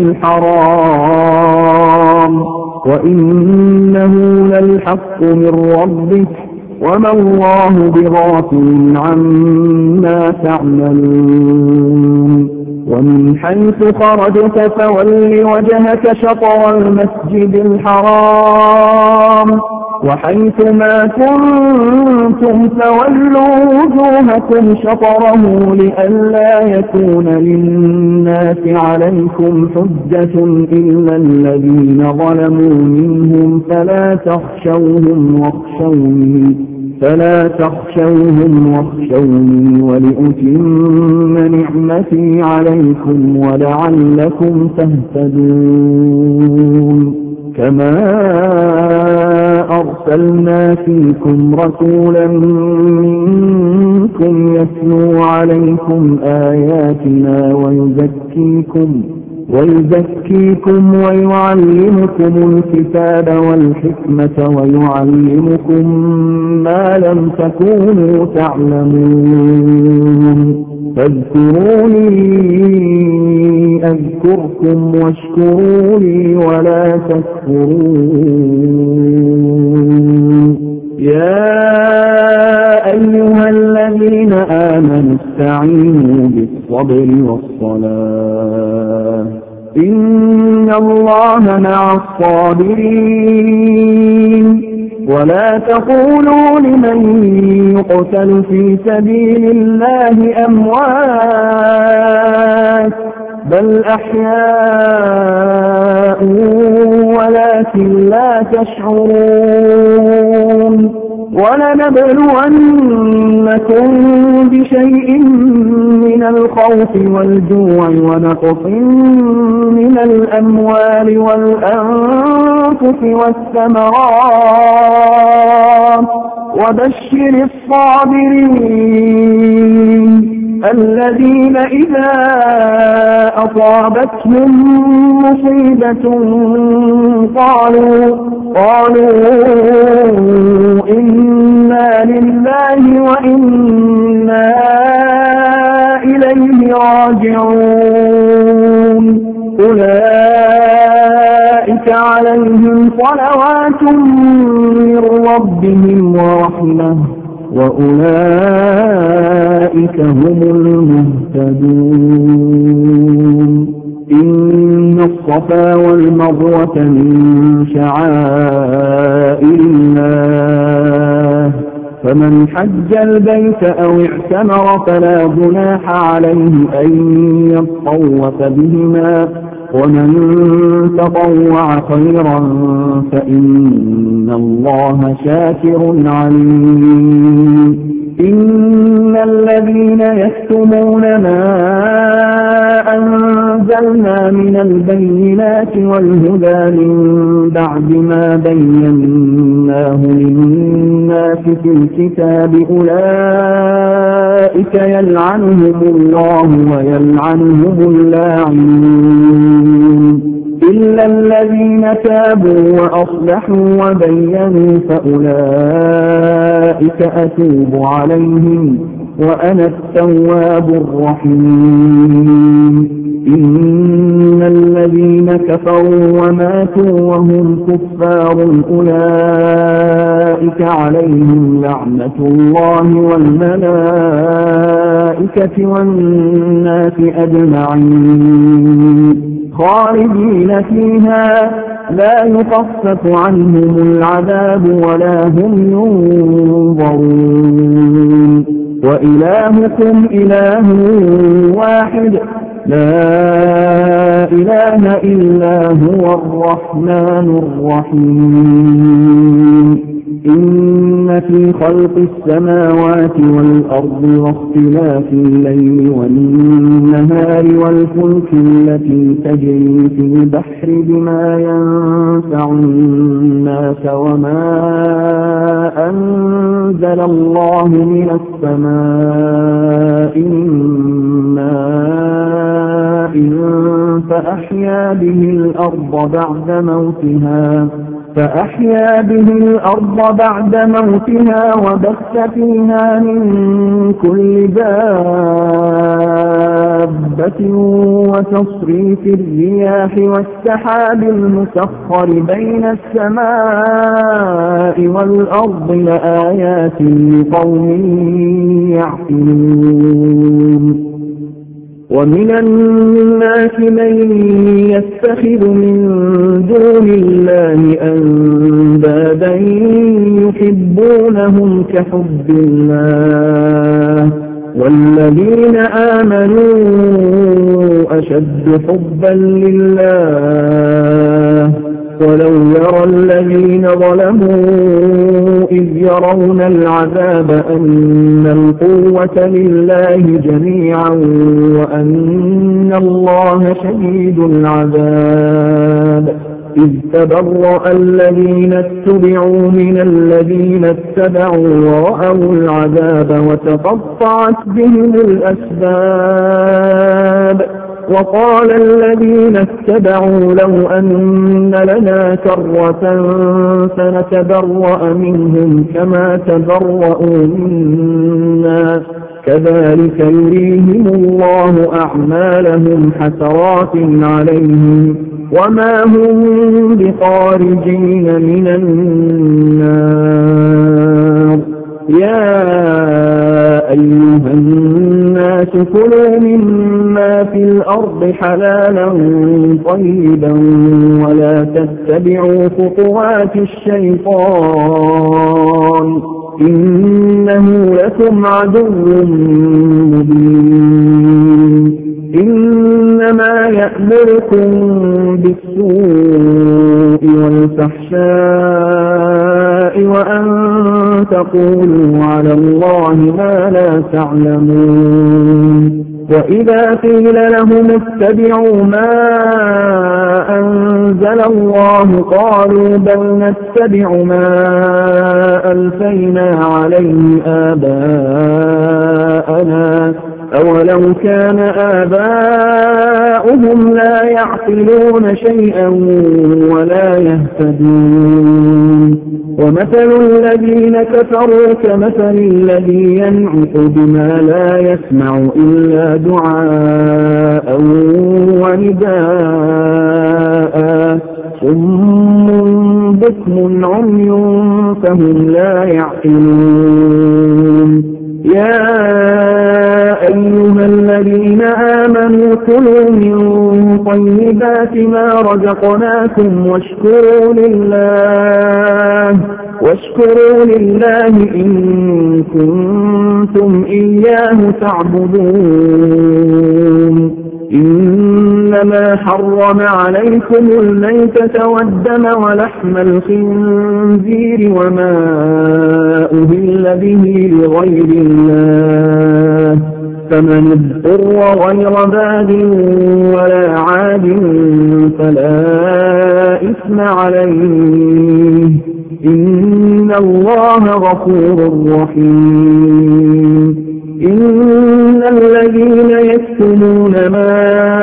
الحرام وإنه للحق من ربك وما الله بغافل عما تعملون ومن حيث خرجت فول وجهك شطر المسجد الحرام وحيث ما كنتم فولوا وجوهكم شطره لئلا يكون للناس عليكم حجة إلا الذين ظلموا منهم فلا تخشوهم واخشوني فلا تخشوهم واخشوني ولأتم نعمتي نعمتي عليكم ولعلكم تهتدون كما أرسلنا فيكم رسولا منكم يتلو عليكم آياتنا ويزكيكم ويزكيكم ويعلمكم الكتاب والحكمة ويعلمكم ما لم تكونوا تعلمون فاذكروني أذكركم واشكروا لي ولا تكفرون يا أيها الذين آمنوا استعينوا بالصبر والصلاة إن الله مع الصابرين ولا تقولوا لمن يقتل في سبيل الله أموات بل أحياء ولكن لا تشعرون ولنبلونكم بشيء من الخوف والجوع ونقص من الأموال والأنفس والثمرات وبشر الصابرين الذين إذا أصابتهم مصيبة قالوا قالوا إنا لله وإنا إليه راجعون أولئك عليهم صلوات من ربهم ورحمة وأولئك هم المهتدون إن الصفا والمروة من شعائر الله فمن حج البيت أو اعتمر فلا جناح عليه أن يطوف بهما ومن تطوع خيرا فإن الله شاكر عليم إن الذين يكتمون ما أنزلنا من البينات والهدى من بعد ما بيناه للناس في الكتاب أولئك يلعنهم الله ويلعنهم اللاعنون إلا الذين تابوا وأصلحوا وبينوا فأولئك أتوب عليهم وأنا التواب الرحيم إن الذين كفروا وماتوا وهم كفار أولئك عليهم لعنة الله والملائكة والناس أجمعين خالدين فيها لا يخفف عنهم العذاب ولا هم ينظرون وإلهكم إله واحد لا إله إلا هو الرحمن الرحيم إن في خلق السماوات والأرض واختلاف الليل والنهار والفلك التي تجري في البحر بما ينفع الناس وما أنزل الله من السماء من ماء فأحيا به الأرض بعد موتها فأحيا به الأرض بعد موتها وبث فيها من كل دابة وتصريف الرياح والسحاب المسخر بين السماء والأرض لآيات لقوم يعقلون ومن الناس من يتخذ من دون الله أندادا يحبونهم كحب الله والذين آمنوا أشد حبا لله ولو يرى الذين ظلموا إذ يرون العذاب أن القوة لله جميعا وأن الله شديد العذاب إذ تبرأ الذين اتبعوا من الذين اتبعوا ورأوا العذاب وتقطعت بهم الأسباب وقال الذين اتبعوا لو أن لنا كرة فنتبرأ منهم كما تبرأوا منا كذلك يريهم الله أعمالهم حسرات عليهم وما هم بخارجين من النار يا أيها الناس كلوا مما في الأرض حلالا طيبا ولا تتبعوا خطوات الشيطان إنه لكم عدو مبين إنما يأمركم بالسوء والفحشاء وأن تقولوا على الله ما لا تعلمون وإذا قيل لهم اتبعوا ما أنزل الله قالوا بل نتبع ما ألفينا عليه آباءنا أولو كان آباؤهم لا يعقلون شيئا ولا يهتدون ومثل الذين كفروا كمثل الذي ينعق بما لا يسمع إلا دعاء ونداء صم بكم عمي فهم لا يعقلون يا أيها الذين آمنوا كلوا من طيبات ما رزقناكم واشكروا لله واشكروا لله إن كنتم إياه تعبدون إنما حرم عليكم الميتة والدم ولحم الخنزير وما أهل به لغير الله فمن اضطر غير باد ولا عاد فلا إثم عليه إن الله غفور رحيم إن الذين يكتمون ما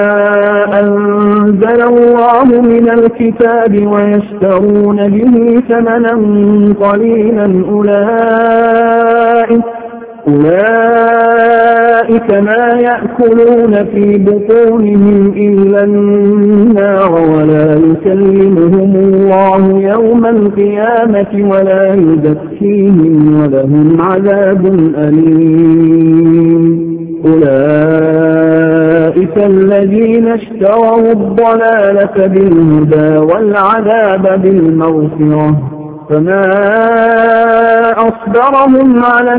أنزل الله من الكتاب ويشترون به ثمنا قليلا أولئك أولئك ما يأكلون في بطونهم إلا النار ولا يكلمهم الله يوم القيامة ولا يزكيهم ولهم عذاب أليم أولئك الذين اشتروا الضلالة بالهدى والعذاب بالمغفرة فما أصبرهم على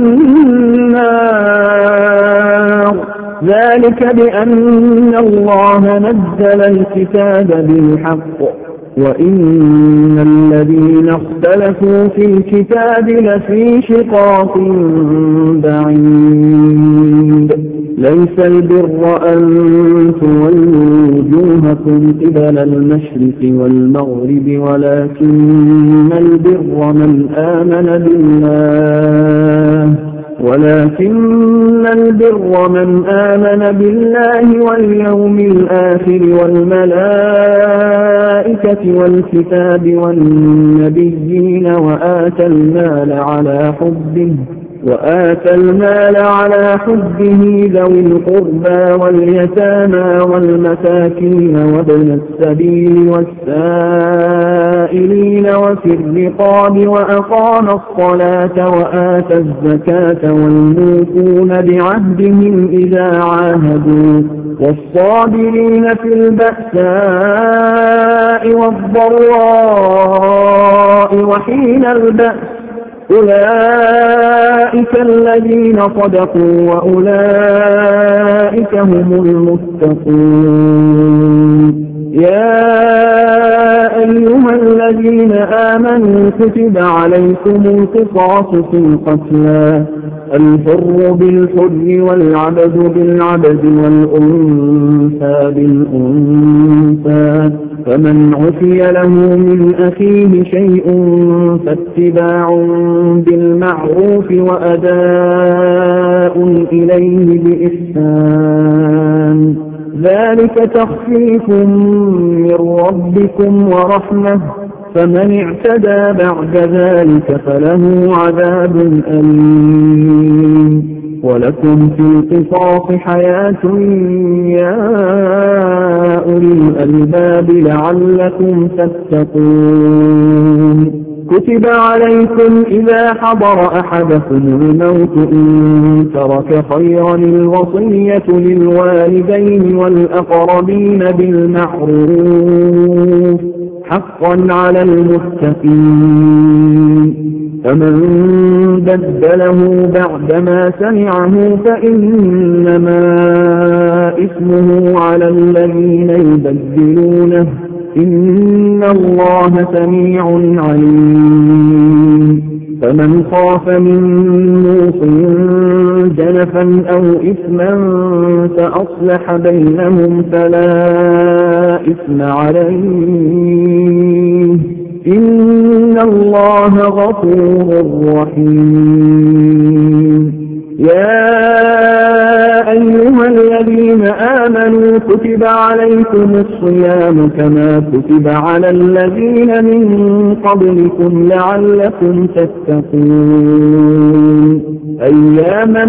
النار ذلك بأن الله نزل الكتاب بالحق وإن الذين اختلفوا في الكتاب لفي شقاق بعيد ليس البر أن تولوا وجوهكم قبل المشرق والمغرب ولكن البر من آمن بالله ولكن البر من آمن بالله واليوم الآخر والملائكة والكتاب والنبيين وآتى المال على حبه وآتى المال على حبه ذوي القربى واليتامى والمساكين وابن السبيل والسائلين وفي الرقاب وأقام الصلاة وآتى الزكاة والموفون بعهدهم إذا عاهدوا والصابرين في البأساء والضراء وحين البأس أولئك الذين صدقوا وأولئك هم المتقون يا أيها كتب عليكم القصاص في القتلى الحر بالحر والعبد بالعبد والأنثى بالأنثى فمن عفي له من أخيه شيء فاتباع بالمعروف وأداء إليه بإحسان ذلك تخفيف من ربكم ورحمة فمن اعتدى بعد ذلك فله عذاب أليم ولكم في القصاص حياة يا أولي الألباب لعلكم تتقون كتب عليكم إذا حضر أحدكم الموت إن ترك خيرا الوصية للوالدين والأقربين بالمعروف حقا على المتقين فمن بدله بعدما سمعه فإنما إثمه على الذين يبدلونه إن الله سميع عليم فمن خاف من موص جنفا أو إثما فأصلح بينهم فلا إثم عليه إن الله غفور رحيم يا أيها الذين آمنوا كتب عليكم الصيام كما كتب على الذين من قبلكم لعلكم تتقون أياما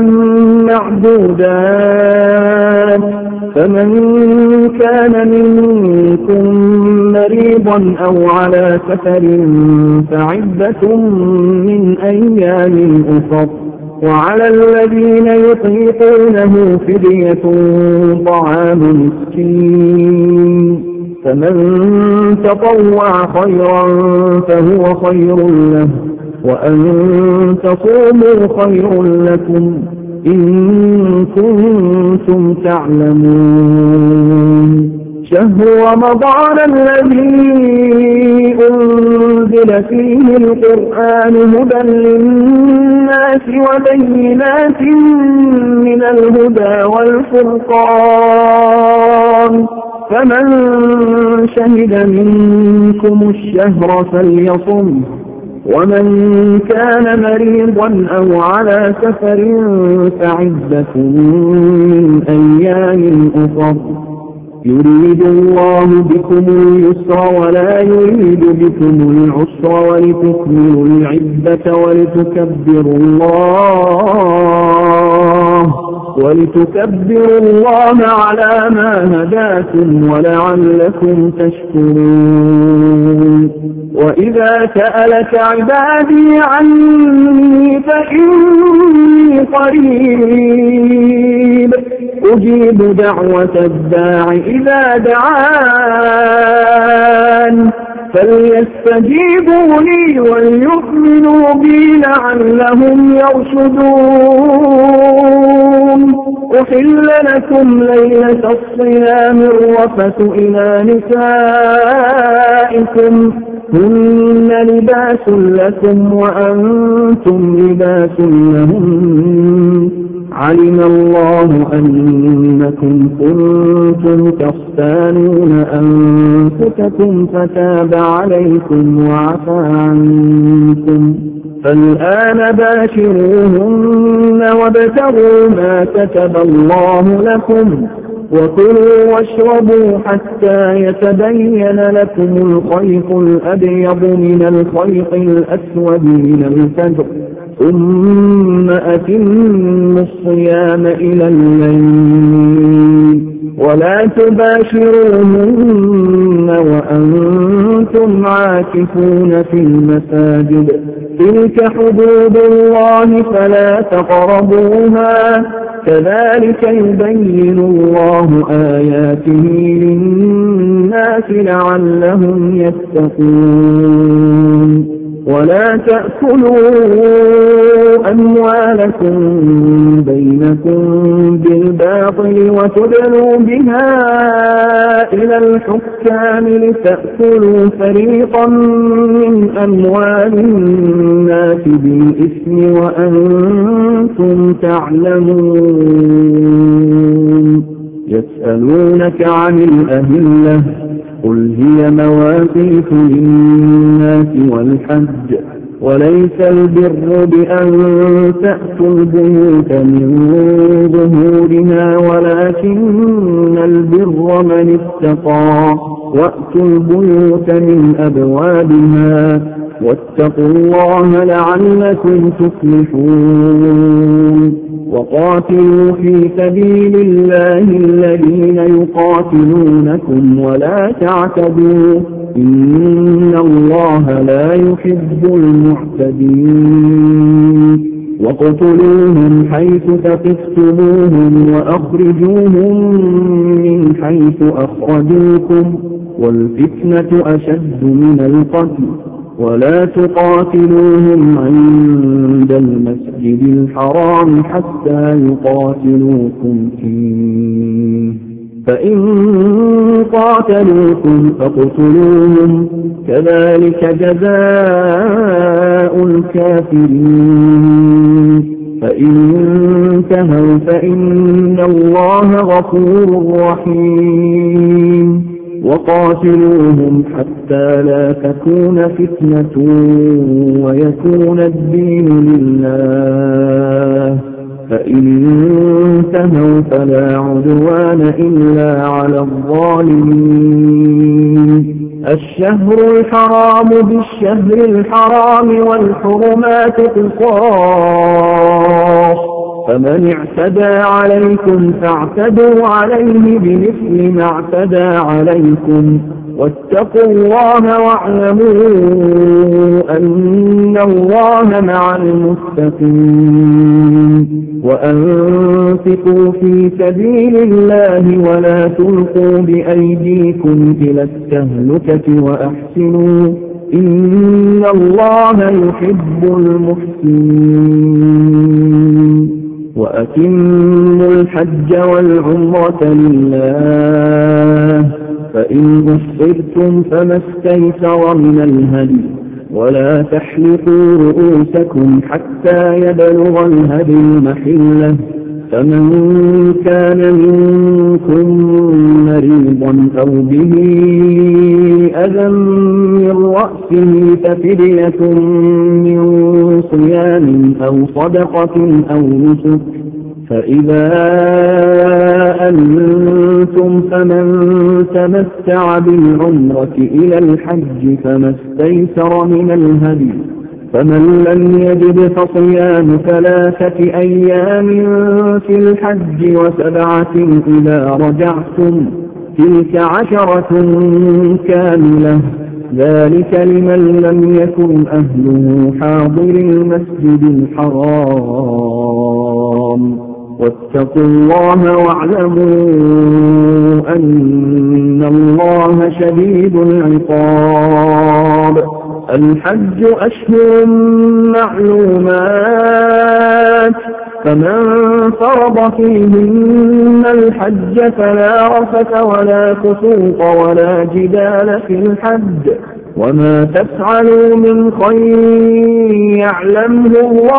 معدودات فمن كان منكم مريضا أو على سفر فعدة من أيام أخر وعلى الذين يطيقونه فدية طعام مسكين فمن تطوع خيرا فهو خير له وأن تصوموا خير لكم إن كنتم تعلمون شهر رمضان الذي أنزل فيه القرآن هدى للناس وبينات من الهدى والفرقان فمن شهد منكم الشهر فليصم ومن كان مريضا أو على سفر فعدة من أيام أخر يريد الله بكم اليسر ولا يريد بكم العسر ولتكملوا العدة ولتكبروا الله ولتكبروا الله على ما هداكم ولعلكم تشكرون وإذا سألك عبادي عني فإني قريب أجيب دعوة الداع إذا دعان فليستجيبوا لي وليؤمنوا بي لعلهم يرشدون أحل لكم ليلة الصيام الرفث إلى نسائكم هن لباس لكم وأنتم لباس لهم علم الله أنكم كنتم تختانون أنفسكم فتاب عليكم وعفى عنكم فالآن باشروهن وابتغوا ما كتب الله لكم وكلوا واشربوا حتى يتبين لكم الخيط الأبيض من الخيط الأسود من الفجر ثم أتموا الصيام إلى الليل ولا تباشروهن وأنتم عاكفون في المساجد تلك حدود الله فلا تقربوها كذلك يبين الله آياته للناس لعلهم يتقون ولا تأكلوا أموالكم بينكم بالباطل وتدلوا بها إلى الحكام لتأكلوا فريقا من أموال الناس بالإثم وأنتم تعلمون. يسألونك عن الأهلة قل هي مواقيت للناس والحج وليس البر بأن تأتوا البيوت من ظهورها ولكن البر من اتقى وأتوا البيوت من أبوابها واتقوا الله لعلكم تفلحون. وقاتلوا في سبيل الله الذين يقاتلونكم ولا تعتدوا إن الله لا يحب المعتدين. وقتلوهم حيث ثقفتموهم وأخرجوهم من حيث أخرجوكم والفتنة أشد من القتل ولا تقاتلوهم عند المسجد الحرام حتى يقاتلوكم فيه فإن قاتلوكم فاقتلوهم كذلك جزاء الكافرين. فإن انتهوا فإن الله غفور رحيم. وقاتلوهم حتى لا تكون فتنة ويكون الدين لله فإن انتهوا فلا عدوان إلا على الظالمين. الشهر الحرام بالشهر الحرام والحرمات قصاص فمن اعتدى عليكم فاعتدوا عليه بمثل ما اعتدى عليكم واتقوا الله واعلموا أن الله مع المتقين. وأنفقوا في سبيل الله ولا تلقوا بأيديكم إلى التهلكة وأحسنوا إن الله يحب المحسنين. وأتموا الحج والعمرة لله فإن أحصرتم فما استيسر من الهدي ولا تحلقوا رؤوسكم حتى يبلغ الهدي محله فمن كان منكم مريضا أو به أذى من رأسه ففدية من صيام أو صدقة أو نسك فإذا أنتم فمن تمتع بالعمرة إلى الحج فما استيسر من الهدي فمن لم يجد فصيام ثلاثة أيام في الحج وسبعة إذا رجعتم تلك عشرة كاملة ذلك لمن لم يكن أهله حاضر المسجد الحرام. واتقوا الله واعلموا أن الله شديد العقاب. الحج أشهر معلومات فمن فرض فيهن الحج فلا رفث ولا فسوق ولا جدال في الحج وما تفعلوا من خير يعلمه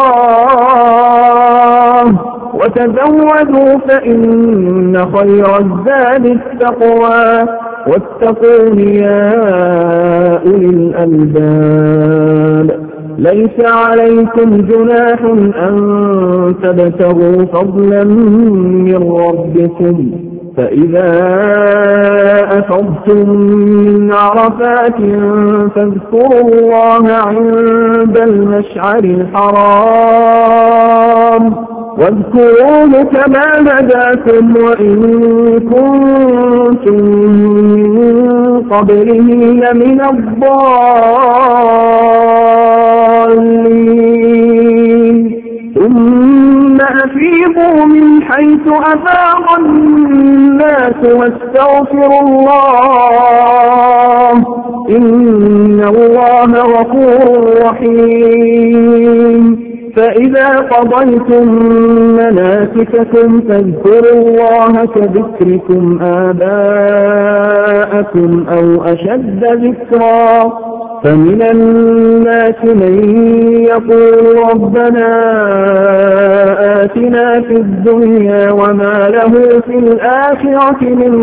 الله وتزودوا فإن خير الزاد التقوى واتقون يا أولي الألباب. ليس عليكم جناح أن تبتغوا فضلا من ربكم فإذا أفضتم من عرفات فاذكروا الله عند المشعر الحرام واذكروه كما هداكم وإن كنتم من قبله لمن الضالين. ثم أفيضوا من حيث حيث أفاض الناس واستغفروا الله إن الله غفور رحيم فإذا قضيتم مناسككم فاذكروا الله كذكركم آباءكم أو أشد ذكرا فمن الناس من يقول ربنا آتنا في الدنيا وما له في الآخرة من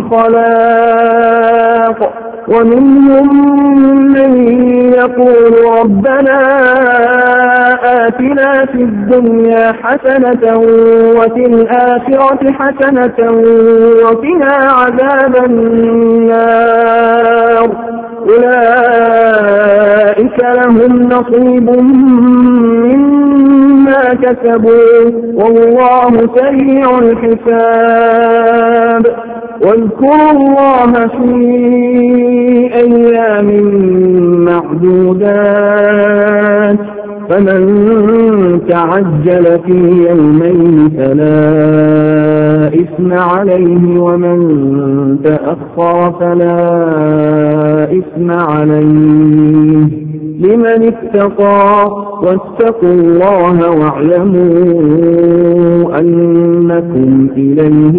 خلاق ومنهم من يقول ربنا آتنا في الدنيا حسنة وفي الآخرة حسنة وقنا عذاب النار أولئك لهم نصيب مما كسبوا والله سريع الحساب واذكروا الله في أيام معدودات فمن تعجل في يومين فلا إثم عليه ومن تأخر فلا إثم عليه لمن اتقى واتقوا الله واعلموا أنكم إليه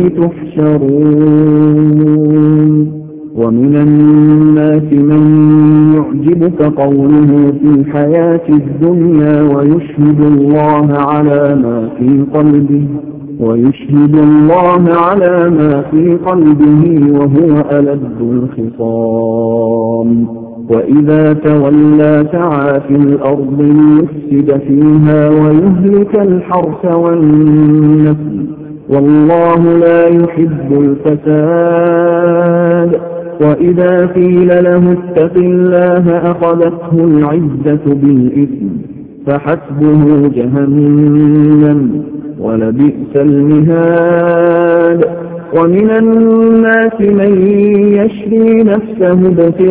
تحشرون ومن الناس من يعجبك قوله في الحياة الدنيا ويشهد الله على ما في قلبه ويشهد الله على ما في قلبه وهو ألد الخصام وإذا تولى سعى في الأرض ليفسد فيها ويهلك الحرث والنسل والله لا يحب الفساد وإذا قيل له اتق الله أخذته العزة بالإثم فحسبه جهنم ولبئس المهاد ومن الناس من يشري نفسه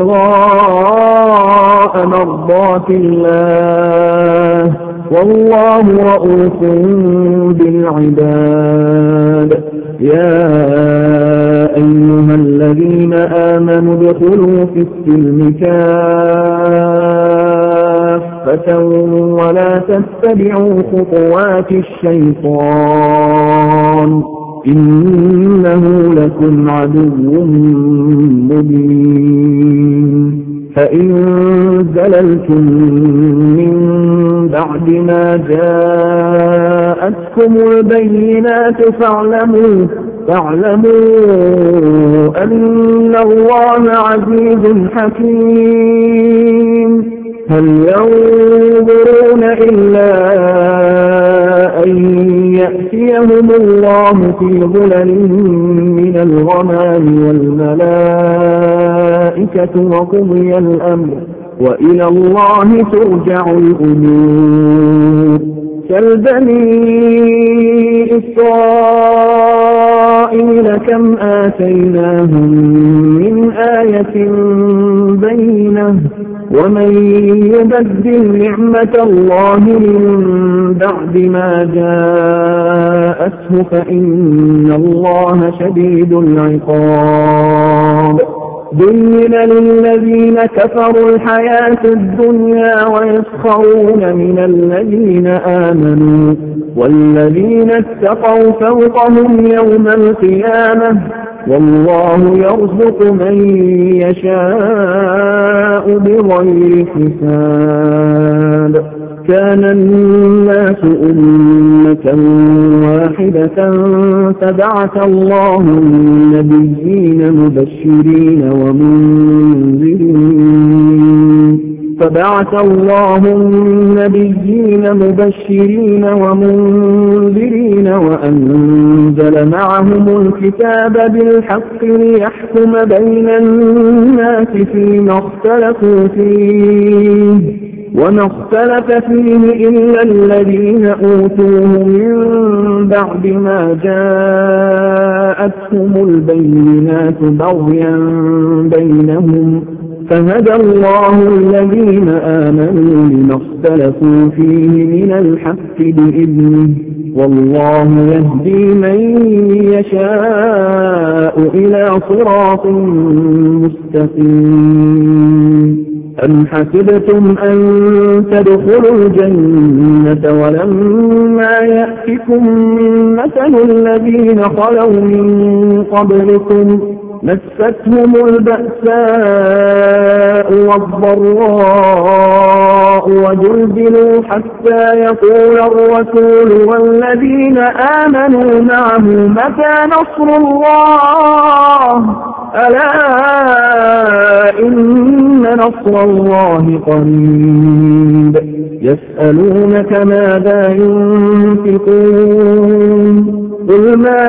ابتغاء مرضات الله والله رؤوف بالعباد يا أيها الذين آمنوا ادخلوا في السلم كافة ولا تتبعوا خطوات الشيطان إنه لكم عدو مبين فإن زللتم من بعد ما جاءتكم البينات فاعلموا فاعلموا أن الله عزيز حكيم هل ينظرون إلا أن يأتيهم الله في ظلل من الغمام والملائكة وقضي الأمر وإلى الله ترجع الأمور كالبني إسرائيل كم آتيناهم من آية بينة ومن يبدل نعمة الله من بعد ما جاءته فإن الله شديد العقاب زين للذين كفروا الحياة الدنيا ويسخرون من الذين آمنوا والذين اتقوا فوقهم يوم القيامة والله يرزق من يشاء بغير حساب كان الناس أمة واحدة فبعث الله النبيين مبشرين ومنذرين فبعث الله النبيين مبشرين ومنذرين وأنزل معهم الكتاب بالحق ليحكم بين الناس فيما اختلفوا فيه وما اختلف فيه إلا الذين أوتوه من بعد ما جاءتهم البينات بغيا بينهم فهدى الله الذين آمنوا لما اختلفوا فيه من الحق بإذنه والله يهدي من يشاء إلى صراط مستقيم. أم حسبتم أن تدخلوا الجنة ولما يأتكم مثل الذين خلوا من قبلكم مستهم البأساء والضراء وزلزلوا حتى يقول الرسول والذين آمنوا معه متى نصر الله ألا إن نصر الله قريب. يسألونك ماذا ينفقون قل ما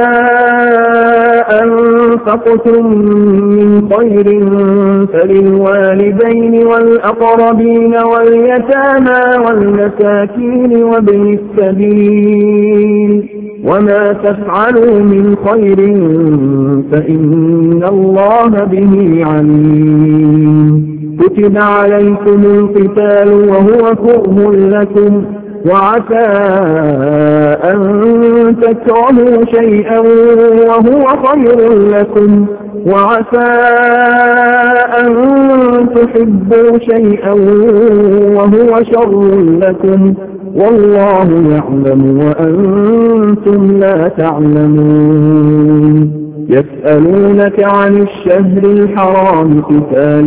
أنفقتم من خير فللوالدين والأقربين واليتامى والمساكين وابن السبيل وما تفعلوا من خير فإن الله به عليم. كتب عليكم القتال وهو كره لكم وعسى أن تكرهوا شيئا وهو خير لكم وعسى أن تحبوا شيئا وهو شر لكم والله يعلم وأنتم لا تعلمون. يسألونك عن الشهر الحرام قتال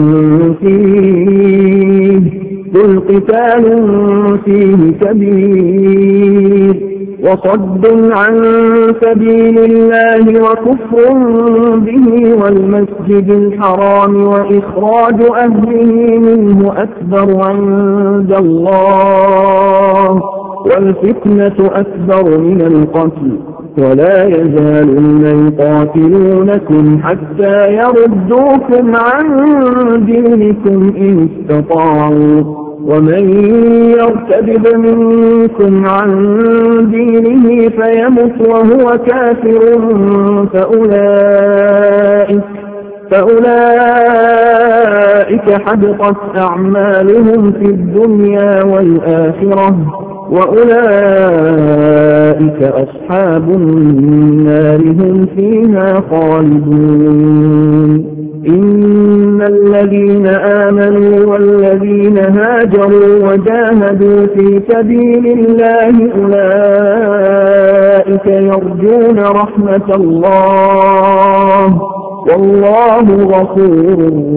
فيه قل قتال فيه كبير وصد عن سبيل الله وكفر به والمسجد الحرام وإخراج أهله منه أكبر عند الله والفتنة أكبر من القتل ولا يزالون يقاتلونكم حتى يردوكم عن دينكم إن استطاعوا ومن يرتد منكم عن دينه فيمت وهو كافر فأولئك, فأولئك حبطت أعمالهم في الدنيا والآخرة وأولئك أصحاب النار هم فيها خالدون. إن الذين آمنوا والذين هاجروا وجاهدوا في سبيل الله أولئك يرجون رحمة الله والله غفور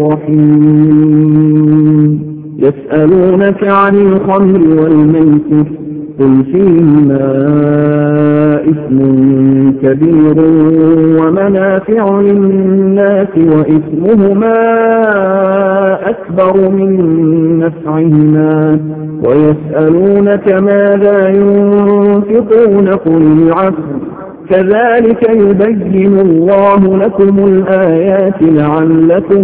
رحيم. يسألونك عن الخمر والميسر قل فيهما إثم كبير ومنافع للناس وإثمهما أكبر من نفعهما ويسألونك ماذا ينفقون قل العفو كذلك يبين الله لكم الآيات لعلكم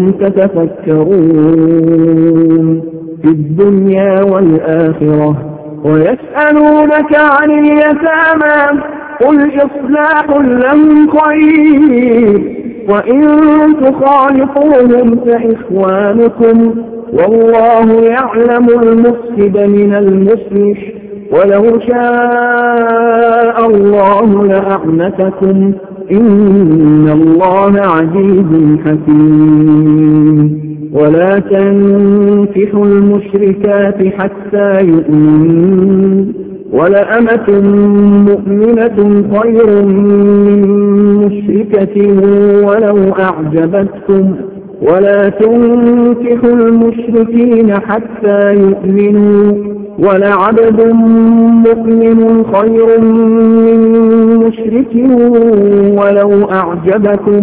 تتفكرون في الدنيا والآخرة. ويسألونك عن اليتامى قل إصلاح لهم خير وإن تخالطوهم فإخوانكم والله يعلم المفسد من المصلح ولو شاء الله لأعنتكم إن الله عزيز حكيم. ولا تنكحوا المشركات حتى يؤمنوا ولأمة مؤمنة خير من مشركة ولو أعجبتكم ولا تنكحوا المشركين حتى يؤمنوا ولعبد مؤمن خير من مشرك ولو أعجبكم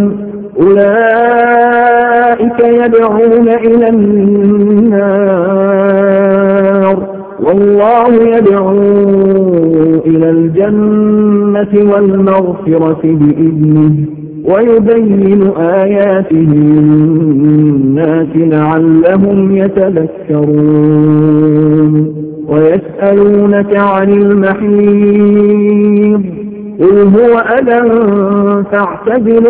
أولئك يدعون إلى النار والله يدعو إلى الجنة والمغفرة بإذنه ويبين آياته للناس لعلهم يتذكرون. ويسألونك عن المحيض قل هو أذى فاعتزلوا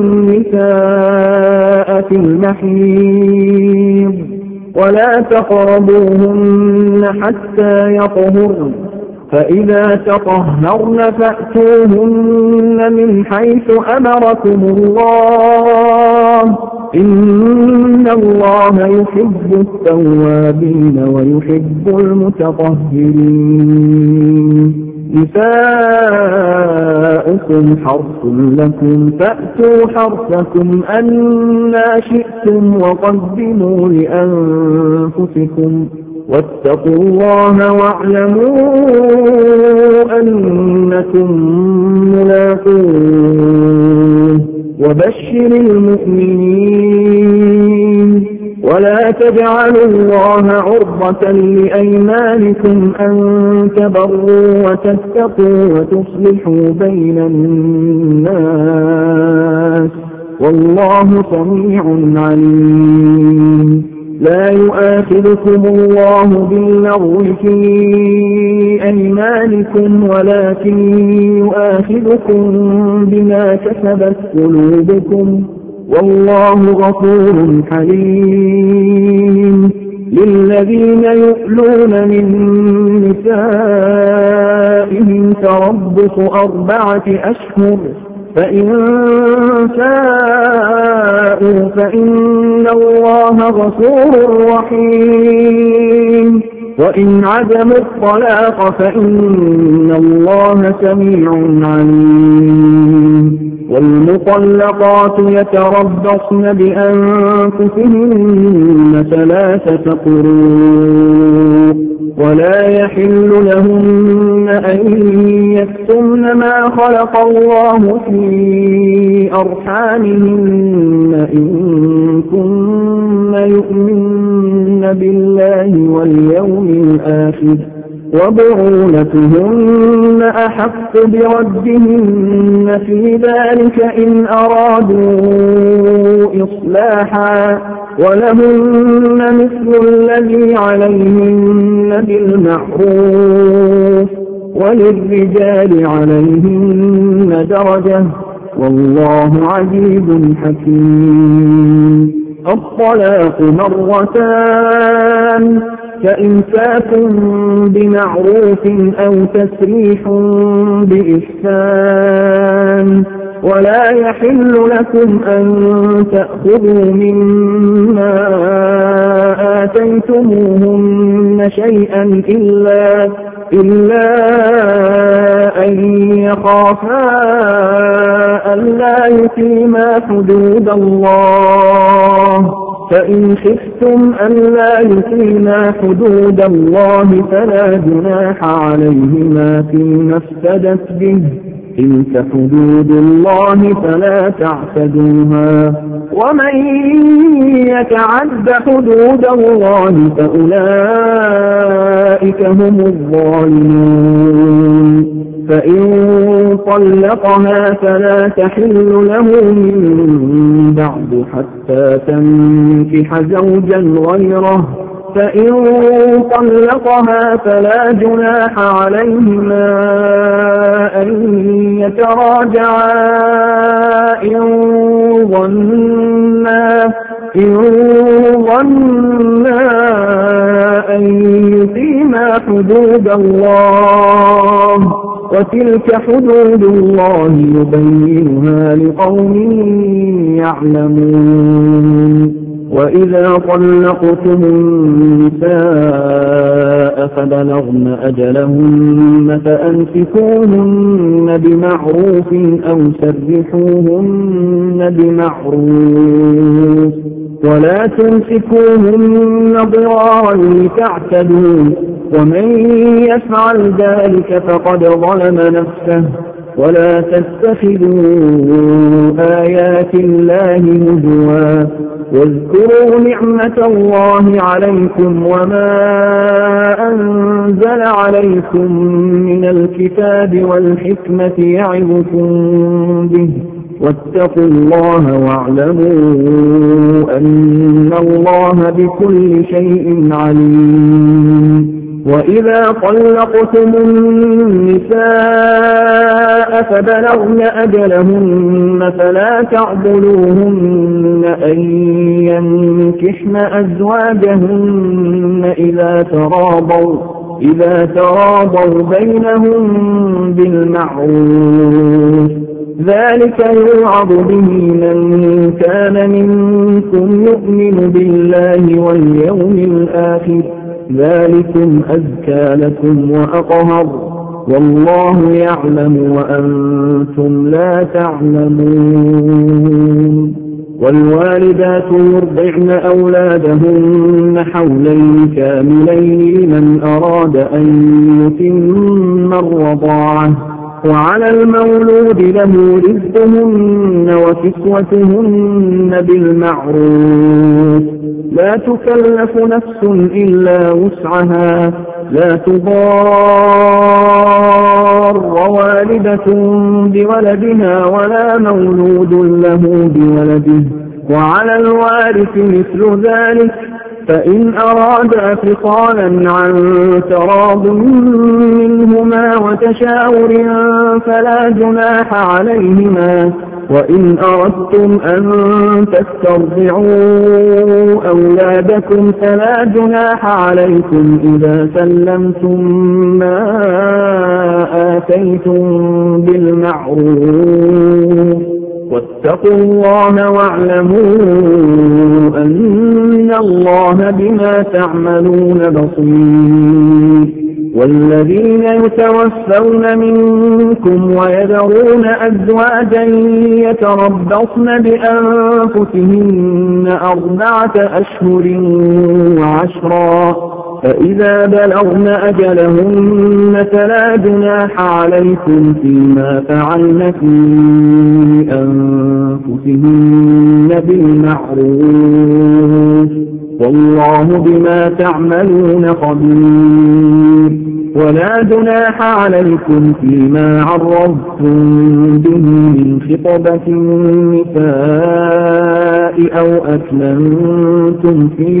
النساء في المحيض ولا تقربوهن حتى يطهرن فإذا تطهرن فأتوهن من حيث أمركم الله إن الله يحب التوابين ويحب المتطهرين نساؤكم حرث لكم فأتوا حرثكم أنى شئتم وقدموا لأنفسكم واتقوا الله واعلموا أنكم ملاقوه وبشر المؤمنين ولا تجعلوا الله عرضة لأيمانكم أن تبروا وتتقوا وتصلحوا بين الناس والله سميع عليم لا يؤاخذكم الله باللغو في أيمانكم ولكن يؤاخذكم بما كسبت قلوبكم والله غفور حليم للذين يؤلون من نسائهم تربص أربعة أشهر فإن فاءوا فإن الله غفور رحيم وإن عزموا الطلاق فإن الله سميع عليم والمطلقات يتربصن بأنفسهن ثلاثة قروء ولا يحل لهن أن يكتمن ما خلق الله في أرحامهن إن كن يؤمن بالله واليوم الآخر وبعولتهن أحق بردهن في ذلك إن أرادوا إصلاحا ولهن مثل الذي عليهن بالمعروف وللرجال عليهن درجة والله عزيز حكيم الطلاق مرتان فإمساك بمعروف أو تسريح بإحسان ولا يحل لكم أن تأخذوا مما آتيتموهن شيئا إلا, إلا أن يخافا ألا يقيما حدود الله فإن خفتم ألا يقيما حدود الله فلا جناح عليهما فيما افتدت به تلك حدود الله فلا تعتدوها ومن يتعد حدود الله فأولئك هم الظالمون فإن طلقها فلا تحل له من بعد حتى تنكح زوجا غيره فإن طلقها فلا جناح عليهما أن يتراجعا إن ظنا إن ظنا أن يقيما حدود الله وتلك حدود الله يبينها لقوم يعلمون وإذا طلقتم النساء فبلغن أجلهن فأمسكوهن بمعروف أو سرحوهن بمعروف ولا تمسكوهن ضرارا لتعتدوا ومن يفعل ذلك فقد ظلم نفسه ولا تتخذوا آيات الله هزوا واذكروا نعمة الله عليكم وما أنزل عليكم من الكتاب والحكمة يعظكم به واتقوا الله واعلموا أن الله بكل شيء عليم وإذا طلقتم النساء فبلغن أجلهن فلا تعضلوهن أن ينكحن أزواجهن إذا تراضوا إذا تراضوا بينهم بالمعروف ذلك يوعظ به من كان منكم يؤمن بالله واليوم الآخر ذلكم أزكى لكم وأطهر والله يعلم وأنتم لا تعلمون والوالدات يرضعن أولادهن حولين كاملين لمن أراد أن يتم الرضاعة وعلى المولود له رزقهن وكسوتهن بالمعروف لا تكلف نفس إلا وسعها لا تضار والدة بولدها ولا مولود له بولده وعلى الوارث مثل ذلك فإن أرادا فصالا عن تراض منهما وتشاور فلا جناح عليهما وإن أردتم أن تسترضعوا أولادكم فلا جناح عليكم إذا سلمتم ما آتيتم بالمعروف واتقوا الله واعلموا أن الله بما تعملون بصير والذين يتوفون منكم ويذرون أزواجا يتربصن بأنفسهن أربعة أشهر وعشرا فإذا بلغن أجلهن فلا جناح عليكم فيما فعلن في أنفسهن بالمعروف والله بما تعملون خبير ولا جناح عليكم فيما عرضتم به من خطبة النساء أو أكننتم في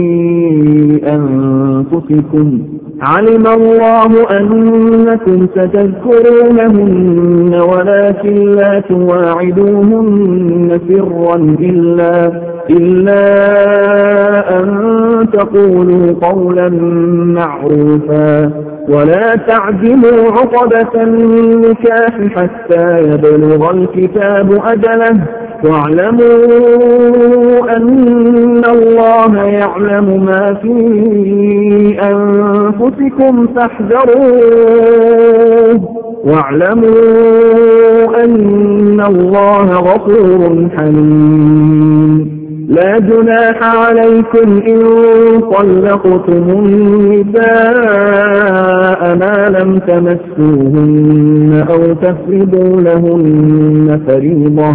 أنفسكم علم الله أنكم ستذكرونهن ولكن لا تواعدوهن سرا إلا, إلا أن تقولوا قولا معروفا ولا تعزموا عقدة النكاح حتى يبلغ الكتاب أجله واعلموا أن الله يعلم ما في أنفسكم فاحذروه واعلموا أن الله غفور حليم لا جناح عليكم إن طلقتم النساء ما لم تمسوهن أو تفرضوا لهن فريضة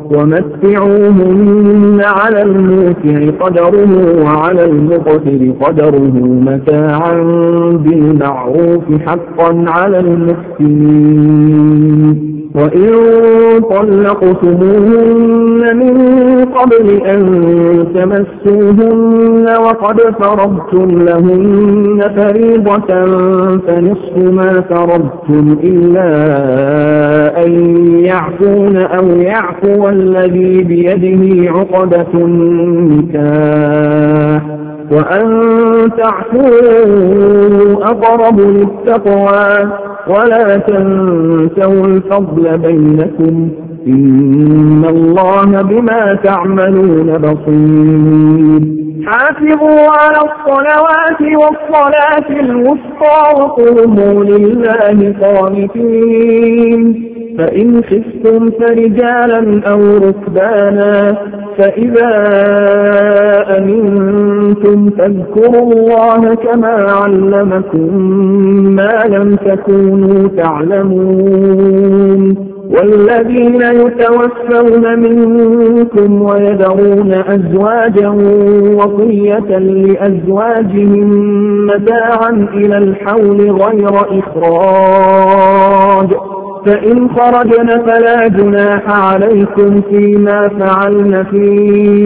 ومتعوهن على الموسع قدره وعلى المقتر قدره متاعا بالمعروف حقا على المحسنين وإن طلقتموهن من قبل أن تمسوهن وقد فرضتم لهن فريضة فنصف ما فرضتم إلا أن يعفون أو يعفو الذي بيده عقدة النكاح وأن تعفوا أقرب للتقوى ولا تنسوا الفضل بينكم إن الله بما تعملون بصير حافظوا على الصلوات والصلاة الوسطى وقوموا لله قانتين فإن خفتم فرجالا أو ركبانا فإذا أمنتم فاذكروا الله كما علمكم ما لم تكونوا تعلمون والذين يتوفون منكم ويذرون أزواجا وصية لأزواجهم متاعا إلى الحول غير إخراج فإن خرجن فلا جناح عليكم فيما فعلن في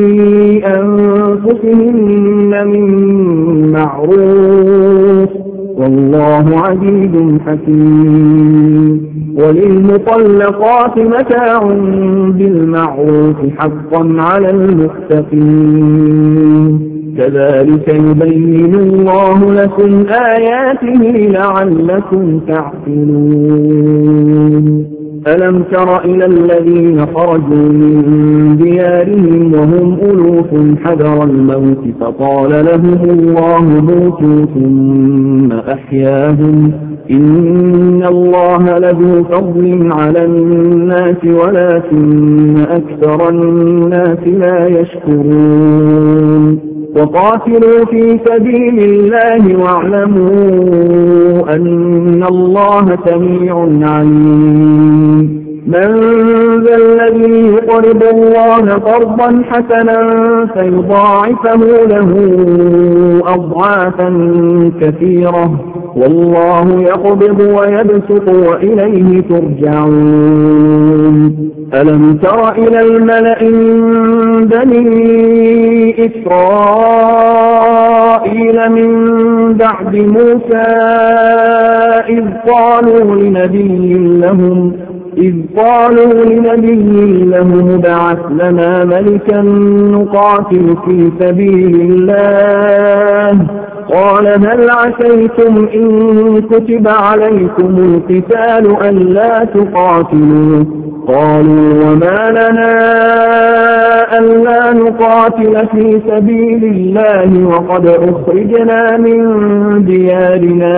أنفسهن من معروف والله عزيز حكيم. وللمطلقات متاع بالمعروف حقا على المتقين كذلك يبين الله لكم آياته لعلكم تعقلون. ألم تر إلى الذين خرجوا من ديارهم وهم ألوف حذر الموت فقال لهم الله موتوا ثم أحياهم إن الله لذو فضل على الناس ولكن أكثر الناس لا يشكرون. وقاتلوا في سبيل الله واعلموا أن الله سميع عليم. من ذا الذي يقرض الله قرضا حسنا فيضاعفه له أضعافا كثيرة والله يقبض ويبسط وإليه ترجعون. ألم تر إلى الملأ من بني إسرائيل من بعد موسى إذ قالوا لنبي لهم إذ قالوا لنبي لهم ابعث لنا ملكا نقاتل في سبيل الله قال هل عسيتم إن كتب عليكم القتال ألا تقاتلوا قالوا وما لنا ألا نقاتل في سبيل الله وقد أخرجنا من ديارنا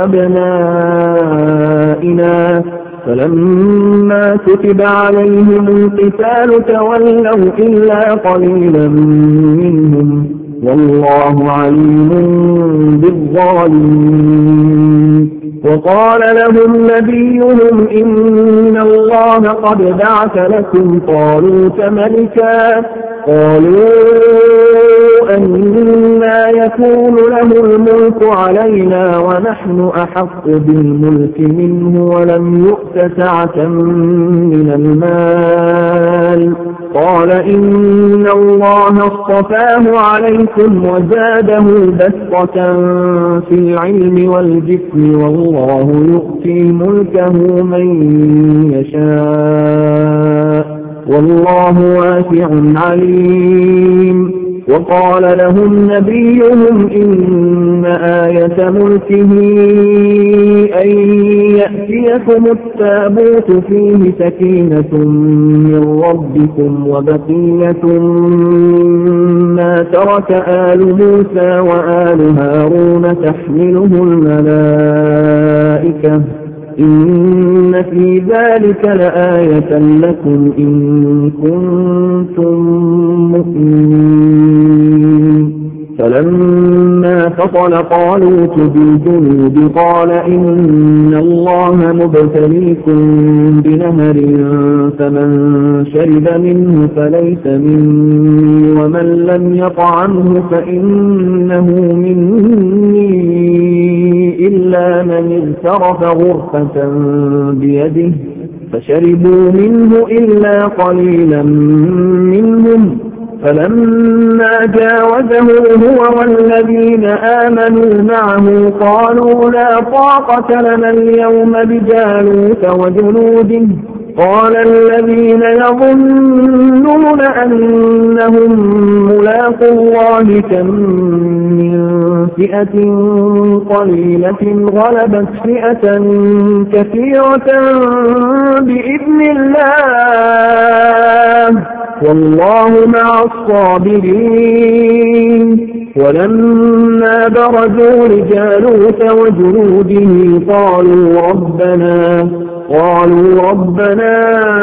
وأبنائنا فلما كتب عليهم القتال تولوا إلا قليلا منهم والله عليم بالظالمين. وقال لهم نبيهم إن الله قد بعث لكم طالوت ملكا قالوا أنى يكون له الملك علينا ونحن أحق بالملك منه ولم يؤت سعة من المال قال إن الله اصطفاه عليكم وزاده بسطة في العلم والجسم والله يؤتي ملكه من يشاء والله واسع عليم. وقال لهم نبيهم إن آية ملكه أن يأتيكم التابوت فيه سكينة من ربكم وبقية مما ترك آل موسى وآل هارون تحمله الملائكة إن في ذلك لآية لكم إن كنتم مؤمنين. فلما فصل طالوت بالجنود قال إن الله مبتليكم بنهر فمن شرب منه فليس مني ومن لم يطعمه فإنه مني إلا من اغترف غرفة بيده فشربوا منه إلا قليلا منهم فلما جاوزه هو والذين آمنوا معه قالوا لا طاقة لنا اليوم بجالوت وجنوده قال الذين يظنون أنهم ملاقو الله كم من فئة قليلة غلبت فئة كثيرة بإذن الله والله مع الصابرين. ولما برزوا لجالوت وجنوده قالوا ربنا قالوا ربنا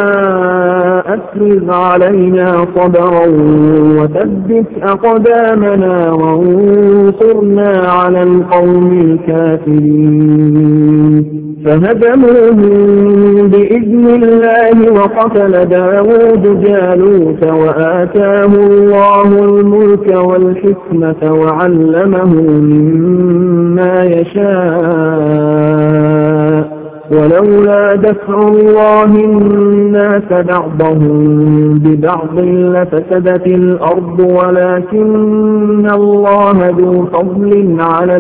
أفرغ علينا صبرا وثبت أقدامنا وانصرنا على القوم الكافرين. فهزموهم بإذن الله وقتل داود جالوت وآتاه الله الملك والحكمة وعلمه مما يشاء ولولا دفع الله الناس بعضهم ببعض لفسدت الأرض ولكن الله ذو فضل على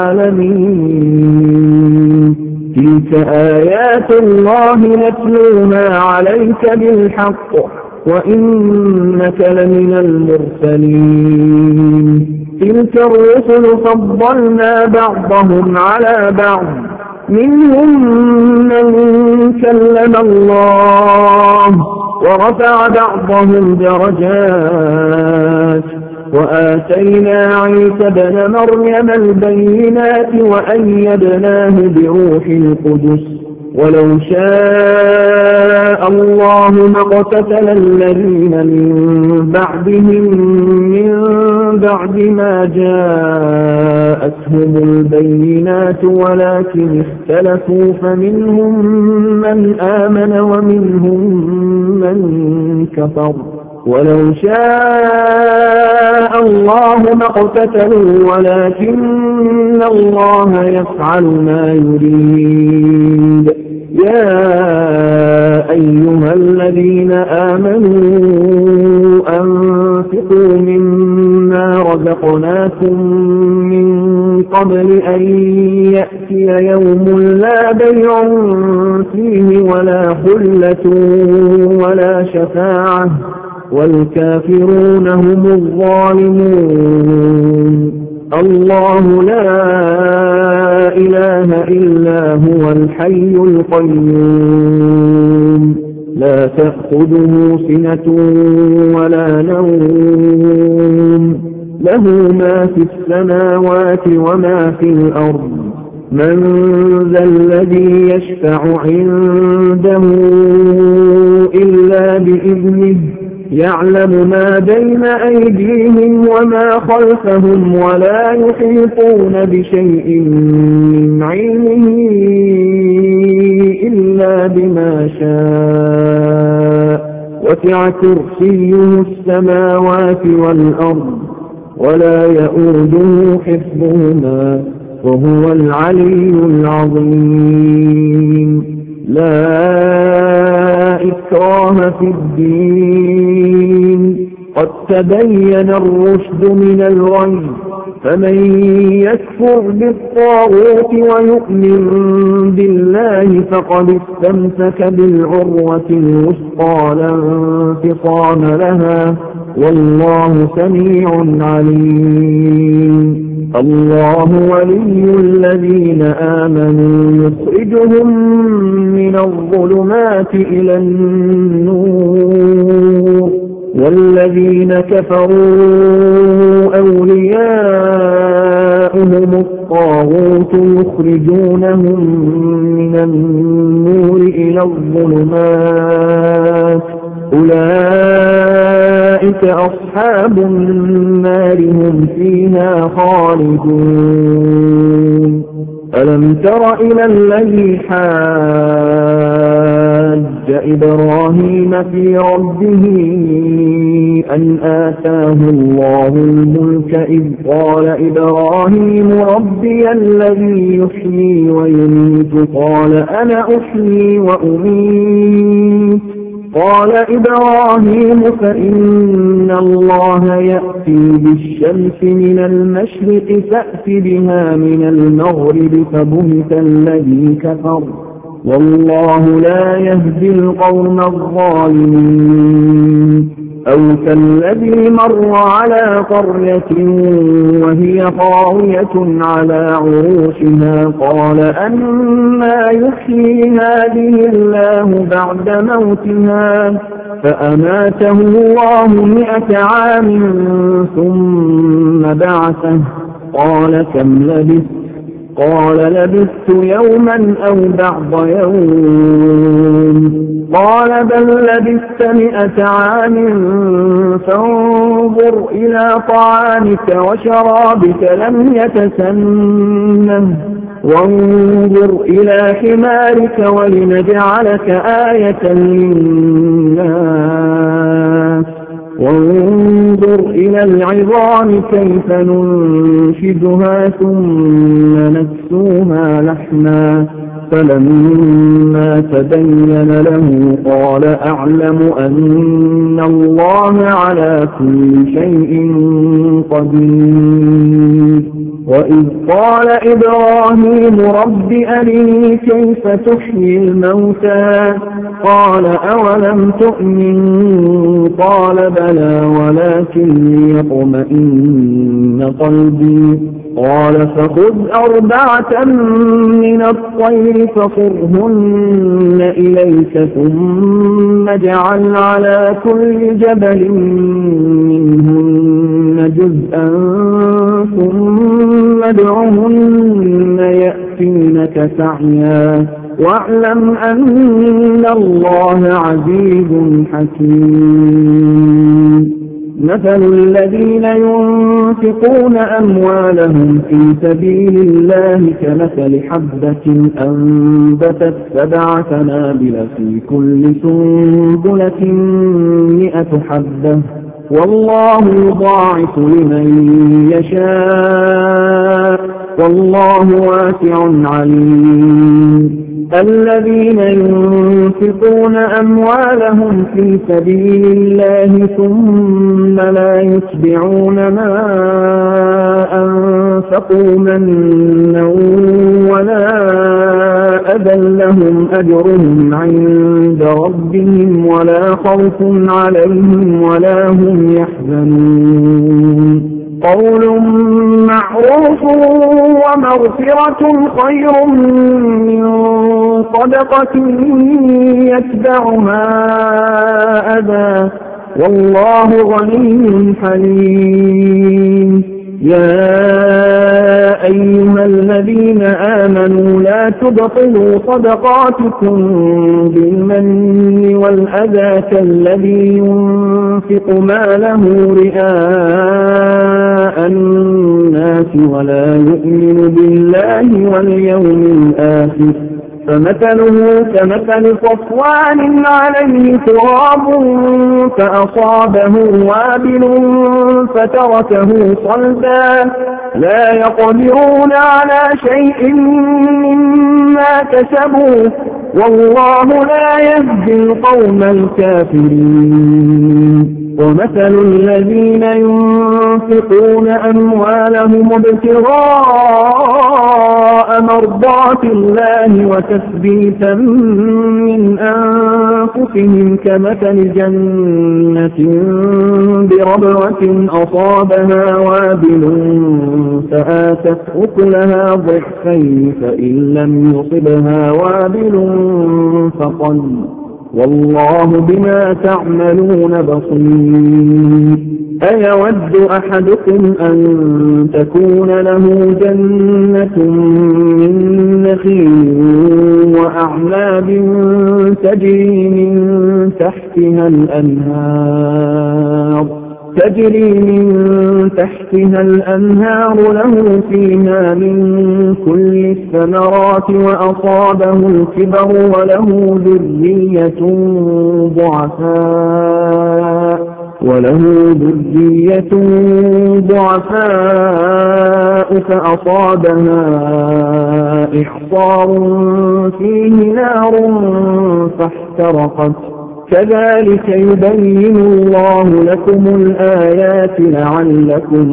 العالمين. تلك آيات الله نتلوها عليك بالحق وإنك لمن المرسلين. تلك الرسل فضلنا بعضهم على بعض منهم من كلم الله ورفع بعضهم درجات وآتينا عيسى ابن مريم البينات وأيدناه بروح القدس ولو شاء الله ما اقتتل الذين من بعدهم من بعد ما جاءتهم البينات ولكن اختلفوا فمنهم من آمن ومنهم من كفر ولو شاء الله ما اقتتلوا ولكن الله يفعل ما يريد. يا أيها الذين آمنوا أنفقوا مما رزقناكم من قبل أن يأتي يوم لا بيع فيه ولا خلة ولا شفاعة والكافرون هم الظالمون. الله لا إله إلا هو الحي القيوم لا تأخذه سنة ولا نوم له ما في السماوات وما في الأرض من ذا الذي يشفع عنده إلا بإذنه يعلم ما بين أيديهم وما خلفهم ولا يحيطون بشيء من علمه إلا بما شاء وسع كرسيه السماوات والأرض ولا يؤوده حفظهما وهو العلي العظيم. لا إكراه في الدين قد تبين الرشد من الغي فمن يكفر بالطاغوت ويؤمن بالله فقد استمسك بالعروة الوثقى لا انفصام لها والله سميع عليم. الله ولي الذين آمنوا يخرجهم من الظلمات إلى النور والذين كفروا أولياؤهم الطاغوت يخرجونهم من النور إلى الظلمات أولئك أصحاب النار هم فيها خالدون. ألم تر إلى الذي حاج إبراهيم في ربه أن آتاه الله الملك إذ قال إبراهيم ربي الذي يحيي ويميت قال أنا أحيي وأميت قال إبراهيم فإن الله يأتي بالشمس من المشرق فأت بها من المغرب فبهت الذي كفر والله لا يهدي القوم الظالمين. أو كالذي مر على قرية وهي خاوية على عروشها قال أنى يحيي هذه الله بعد موتها فأماته الله مئة عام ثم بعثه قال كم لبثت قال لبثت يوما أو بعض يوم قال بل لبثت مئة عام فانظر إلى طعامك وشرابك لم يتسنه وانظر إلى حمارك ولنجعلك آية للناس وانظر إلى العظام كيف ننشدها ثم نكسوها لحما فلما تبين له قال أعلم أن الله على كل شيء قدير. وإذ قال إبراهيم رب أرني كيف تحيي الموتى قال أولم تؤمن قال بلى ولكن ليطمئن قلبي قال فخذ أربعة من الطير فصرهن إليك ثم اجعل على كل جبل منهن جزءا ثم ادعهن يأتينك سعيا واعلم أن الله عزيز حكيم. مثل الذين ينفقون أموالهم في سبيل الله كمثل حبة أنبتت سبع سنابل في كل سنبلة مئة حبة والله يضاعف لمن يشاء والله واسع عليم. الذين ينفقون أموالهم في سبيل الله ثم لا يتبعون ما أنفقوا منا ولا أذى لهم أجرهم عند ربهم ولا خوف عليهم ولا هم يحزنون. قول معروف ومغفرة خير من صدقة يتبعها أذى والله غني حليم. يا أيها الذين آمنوا لا تبطلوا صدقاتكم بالمن والأذى كالذي ينفق ماله رئاء الناس ولا يؤمن بالله واليوم الآخر فمثله كمثل صفوان عليه تراب فأصابه وابل فتركه صلبا لا يقدرون على شيء مما كسبوا والله لا يهدي القوم الكافرين. ومثل الذين ينفقون أموالهم ابتغاء مرضات الله وتثبيتا من أنفسهم كمثل جنة بربوة أصابها وابل فآتت أكلها ضعفين فإن لم يصبها وابل فطل والله بما تعملون بصير. أيود أحدكم أن تكون له جنة من نخيل وأعناب تجري من تحتها الأنهار تجري من تحتها الأنهار له فيها من كل الثمرات وأصابه الكبر وله ذرية ضعفاء وله ذرية ضعفاء فأصابها إعصار فيه نار فاحترقت كذلك يبين الله لكم الآيات لعلكم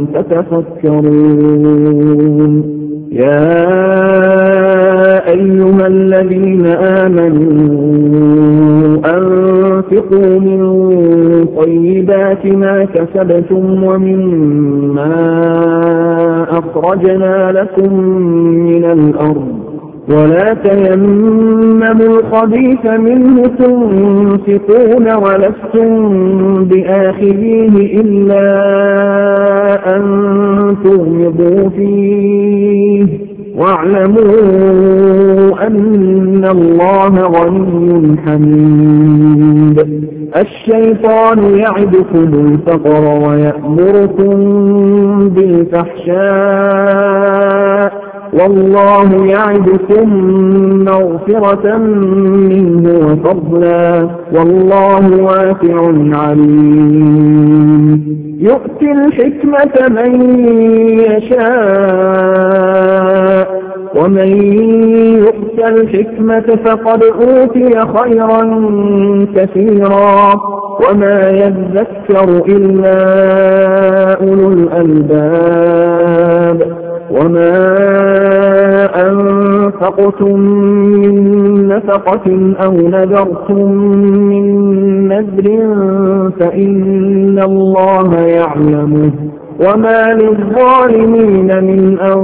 تتفكرون. يا أيها الذين آمنوا أنفقوا من طيبات ما كسبتم ومما أخرجنا لكم من الأرض ولا تيمموا الخبيث منه تنفقون ولستم بآخذيه إلا أن تغمضوا فيه واعلموا أن الله غني حميد. الشيطان يعدكم الفقر ويأمركم بالفحشاء والله يعدكم مغفرة منه وفضلا والله واسع عليم. يؤتي الحكمة من يشاء ومن يؤت يؤت الحكمة فقد أوتي خيرا كثيرا وما يذكر إلا أولو الألباب وما أنفقتم من نفقة أو نذرتم من نذر فإن الله يعلمه وما للظالمين من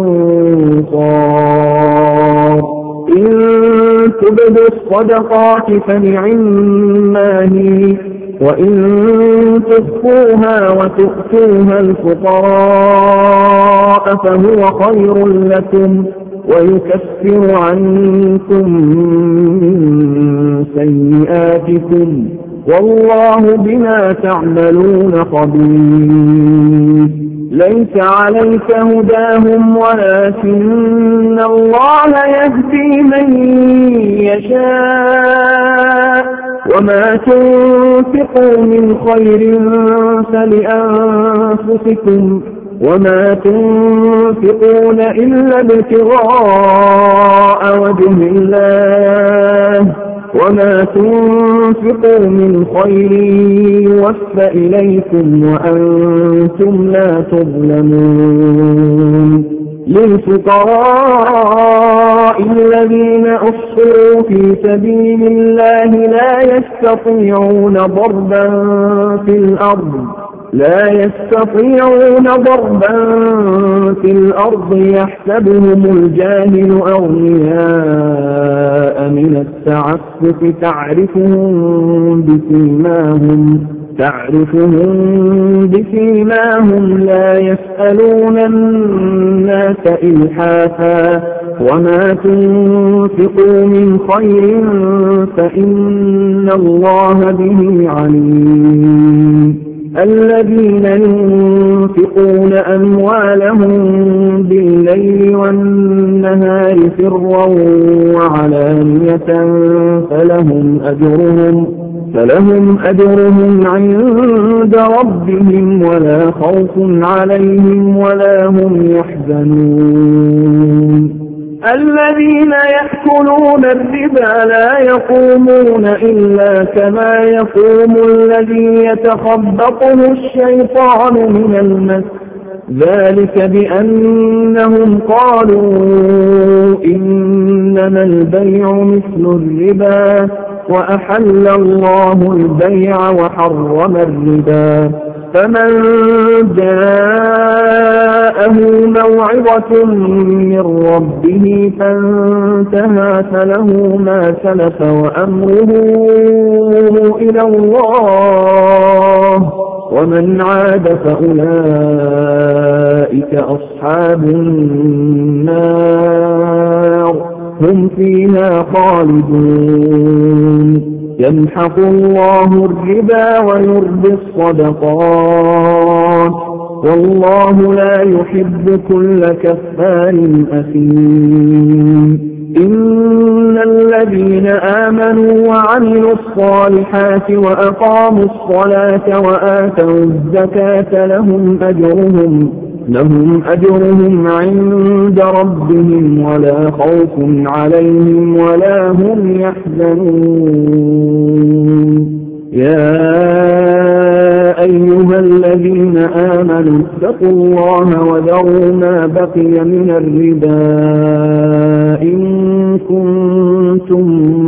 أنصار إن تبدوا الصدقات فنعما هي وإن تخفوها وتؤتوها الفقراء فهو خير لكم ويكفر عنكم من سيئاتكم والله بما تعملون خبير ليس عليك هداهم ولكن الله يهدي من يشاء وما تنفقوا من خير فلأنفسكم وما تنفقون إلا ابتغاء وجه الله وما تنفقوا من خير يوفى إليكم وأنتم لا تظلمون للفقراء الذين أحصروا في سبيل الله لا يستطيعون ضربا في الأرض لا يستطيعون ضربا في الأرض يحسبهم الجاهل أغنياء من التعفف تعرفهم بسيماهم تعرفهم بسيماهم لا يسألون الناس إلحافا وما تنفقوا من خير فإن الله به عليم الذين ينفقون أموالهم بالليل والنهار سرا وعلانية فلهم أجرهم فلهم أجرهم عند ربهم ولا خوف عليهم ولا هم يحزنون الذين يأكلون الربا لا يقومون إلا كما يقوم الذي يتخبطه الشيطان من المس ذلك بأنهم قالوا إنما البيع مثل الربا وأحل الله البيع وحرم الربا فمن جاءه موعظة من ربه فانتهى فله ما سلف وأمره إلى الله ومن عاد فأولئك أصحاب النار هم فيها خالدون يمحق الله الربا ويربي الصدقات والله لا يحب كل كفار أثيم إن الذين آمنوا وعملوا الصالحات وأقاموا الصلاة وآتوا الزكاة لهم أجرهم لهم أجرهم عند ربهم ولا خوف عليهم ولا هم يحزنون يا أيها الذين آمنوا اتقوا الله وذروا ما بقي من الربا إن كنتم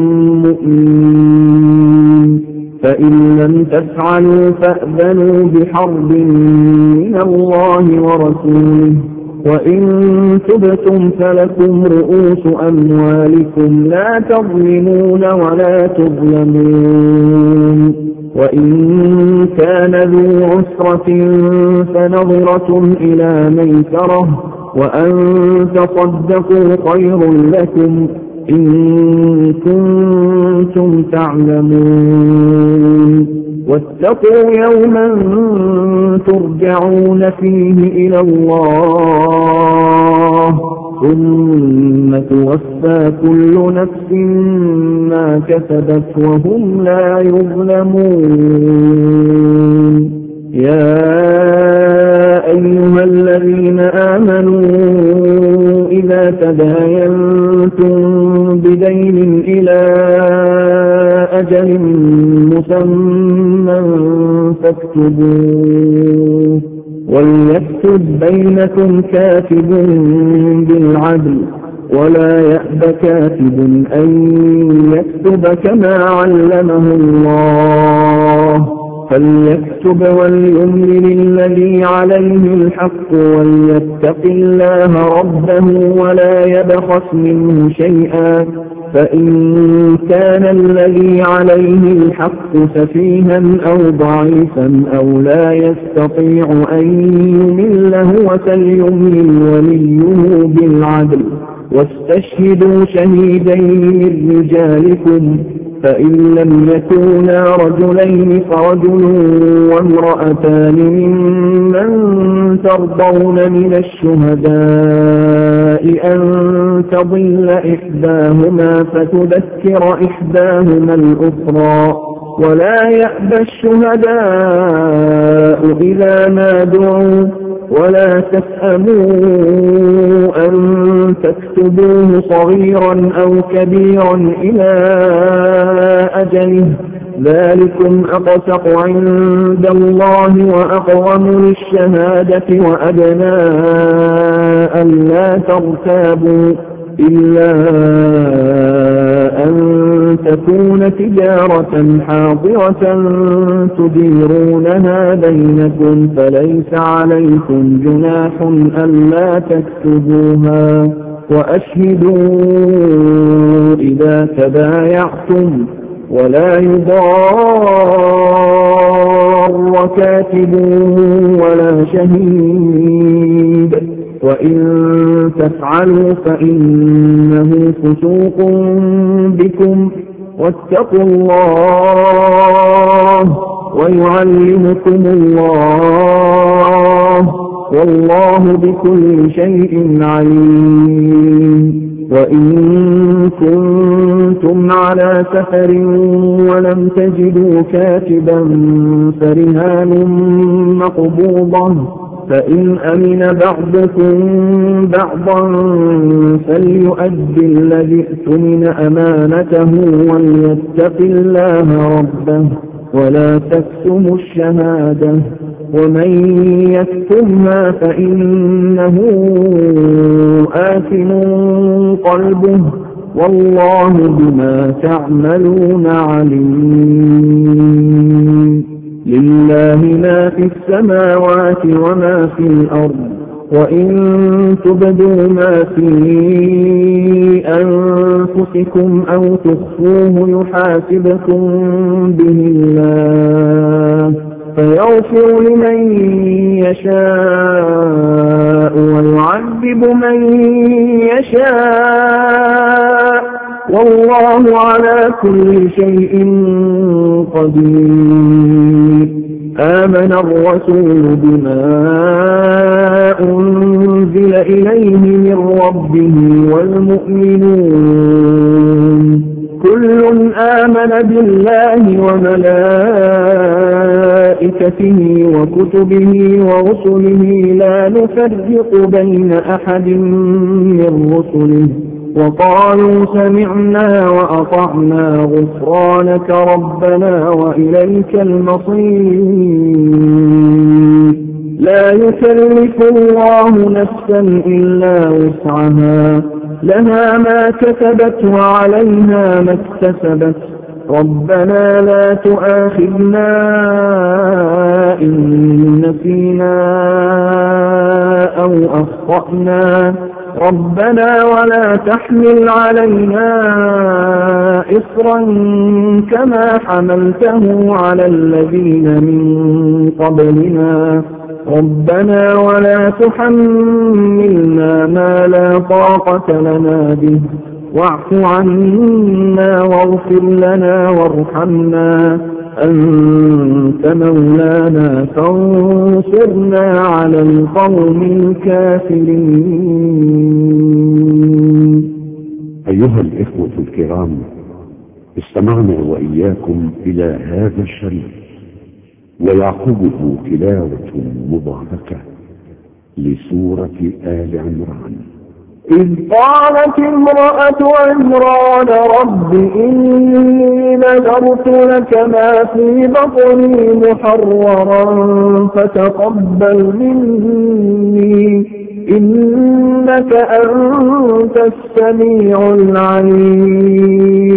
مؤمنين فإن لم تفعلوا فأذنوا بحرب من الله ورسوله وإن تبتم فلكم رؤوس أموالكم لا تظلمون ولا تظلمون وإن كان ذو عسرة فنظرة إلى ميسرة وأن تصدقوا خير لكم إن كنتم تعلمون واتقوا يوما ترجعون فيه إلى الله ثم توفى كل نفس ما كسبت وهم لا يظلمون يا أيها الذين آمنوا إذا تداينتم أجل مسمى فاكتبوه وليكتب بينكم كاتب بالعدل ولا يأب كاتب أن يكتب كما علمه الله فليكتب وليملل الذي عليه الحق وليتق الله ربه ولا يبخس منه شيئا فإن كان الذي عليه الحق سفيها أو ضعيفا أو لا يستطيع أن يمله فليملل وليه بالعدل واستشهدوا شهيدين من رجالكم فإن لم يكونا رجلين فرجل وامرأتان ممن ترضون من الشهداء أن تضل إحداهما فتذكر إحداهما الأخرى ولا يأبى الشهداء إذا ما دعوا ولا تسأموا أن تكتبوه صغيرا أو كبيرا إلى أجله ذلكم أقسط عند الله وأقوم للشهادة وأدنى ألا ترتابوا إلا أن تكون تجارة حاضرة تديرونها بينكم فليس عليكم جناح ألا تكتبوها وأشهدوا إذا تبايعتم ولا يضار كاتب ولا شهيد وإن تفعلوا فإنه فسوق بكم واتقوا الله ويعلمكم الله والله بكل شيء عليم وإن كنتم على سفر ولم تجدوا كاتبا فرهان مقبوضة فإن أمن بعضكم بعضا فليؤدي الذي اؤتمن أمانته وليتق الله ربه ولا تكتموا الشهادة ومن يكتمها فإنه آثم قلبه والله بما تعملون عليم لله ما في السماوات وما في الأرض وإن تبدوا ما في أنفسكم أو تخفوه يحاسبكم به الله فيغفر لمن يشاء ويعذب من يشاء والله على كل شيء قدير آمن الرسول بما أنزل إليه من ربه والمؤمنون كل آمن بالله وملائكته وكتبه ورسله لا نفرق بين أحد من رسله وقالوا سمعنا وأطعنا غفرانك ربنا وإليك المصير لا يكلف الله نفسا إلا وسعها لها ما كسبت وعليها ما اكتسبت ربنا لا تؤاخذنا إن نسينا أو أخطأنا ربنا ولا تحمل علينا إصرا كما حملته على الذين من قبلنا ربنا ولا تحملنا ما لا طاقة لنا به واعف عنا واغفر لنا وارحمنا أنت مولانا فانصرنا على القوم الكافرين. أيها الإخوة الكرام، استمعنا وإياكم إلى هذا الشريط ويعقبه تلاوة مباركة لسورة آل عمران. إذ قالت امرأة عمران رب إني نذرت لك ما في بطني محررا فتقبل مني إنك أنت السميع العليم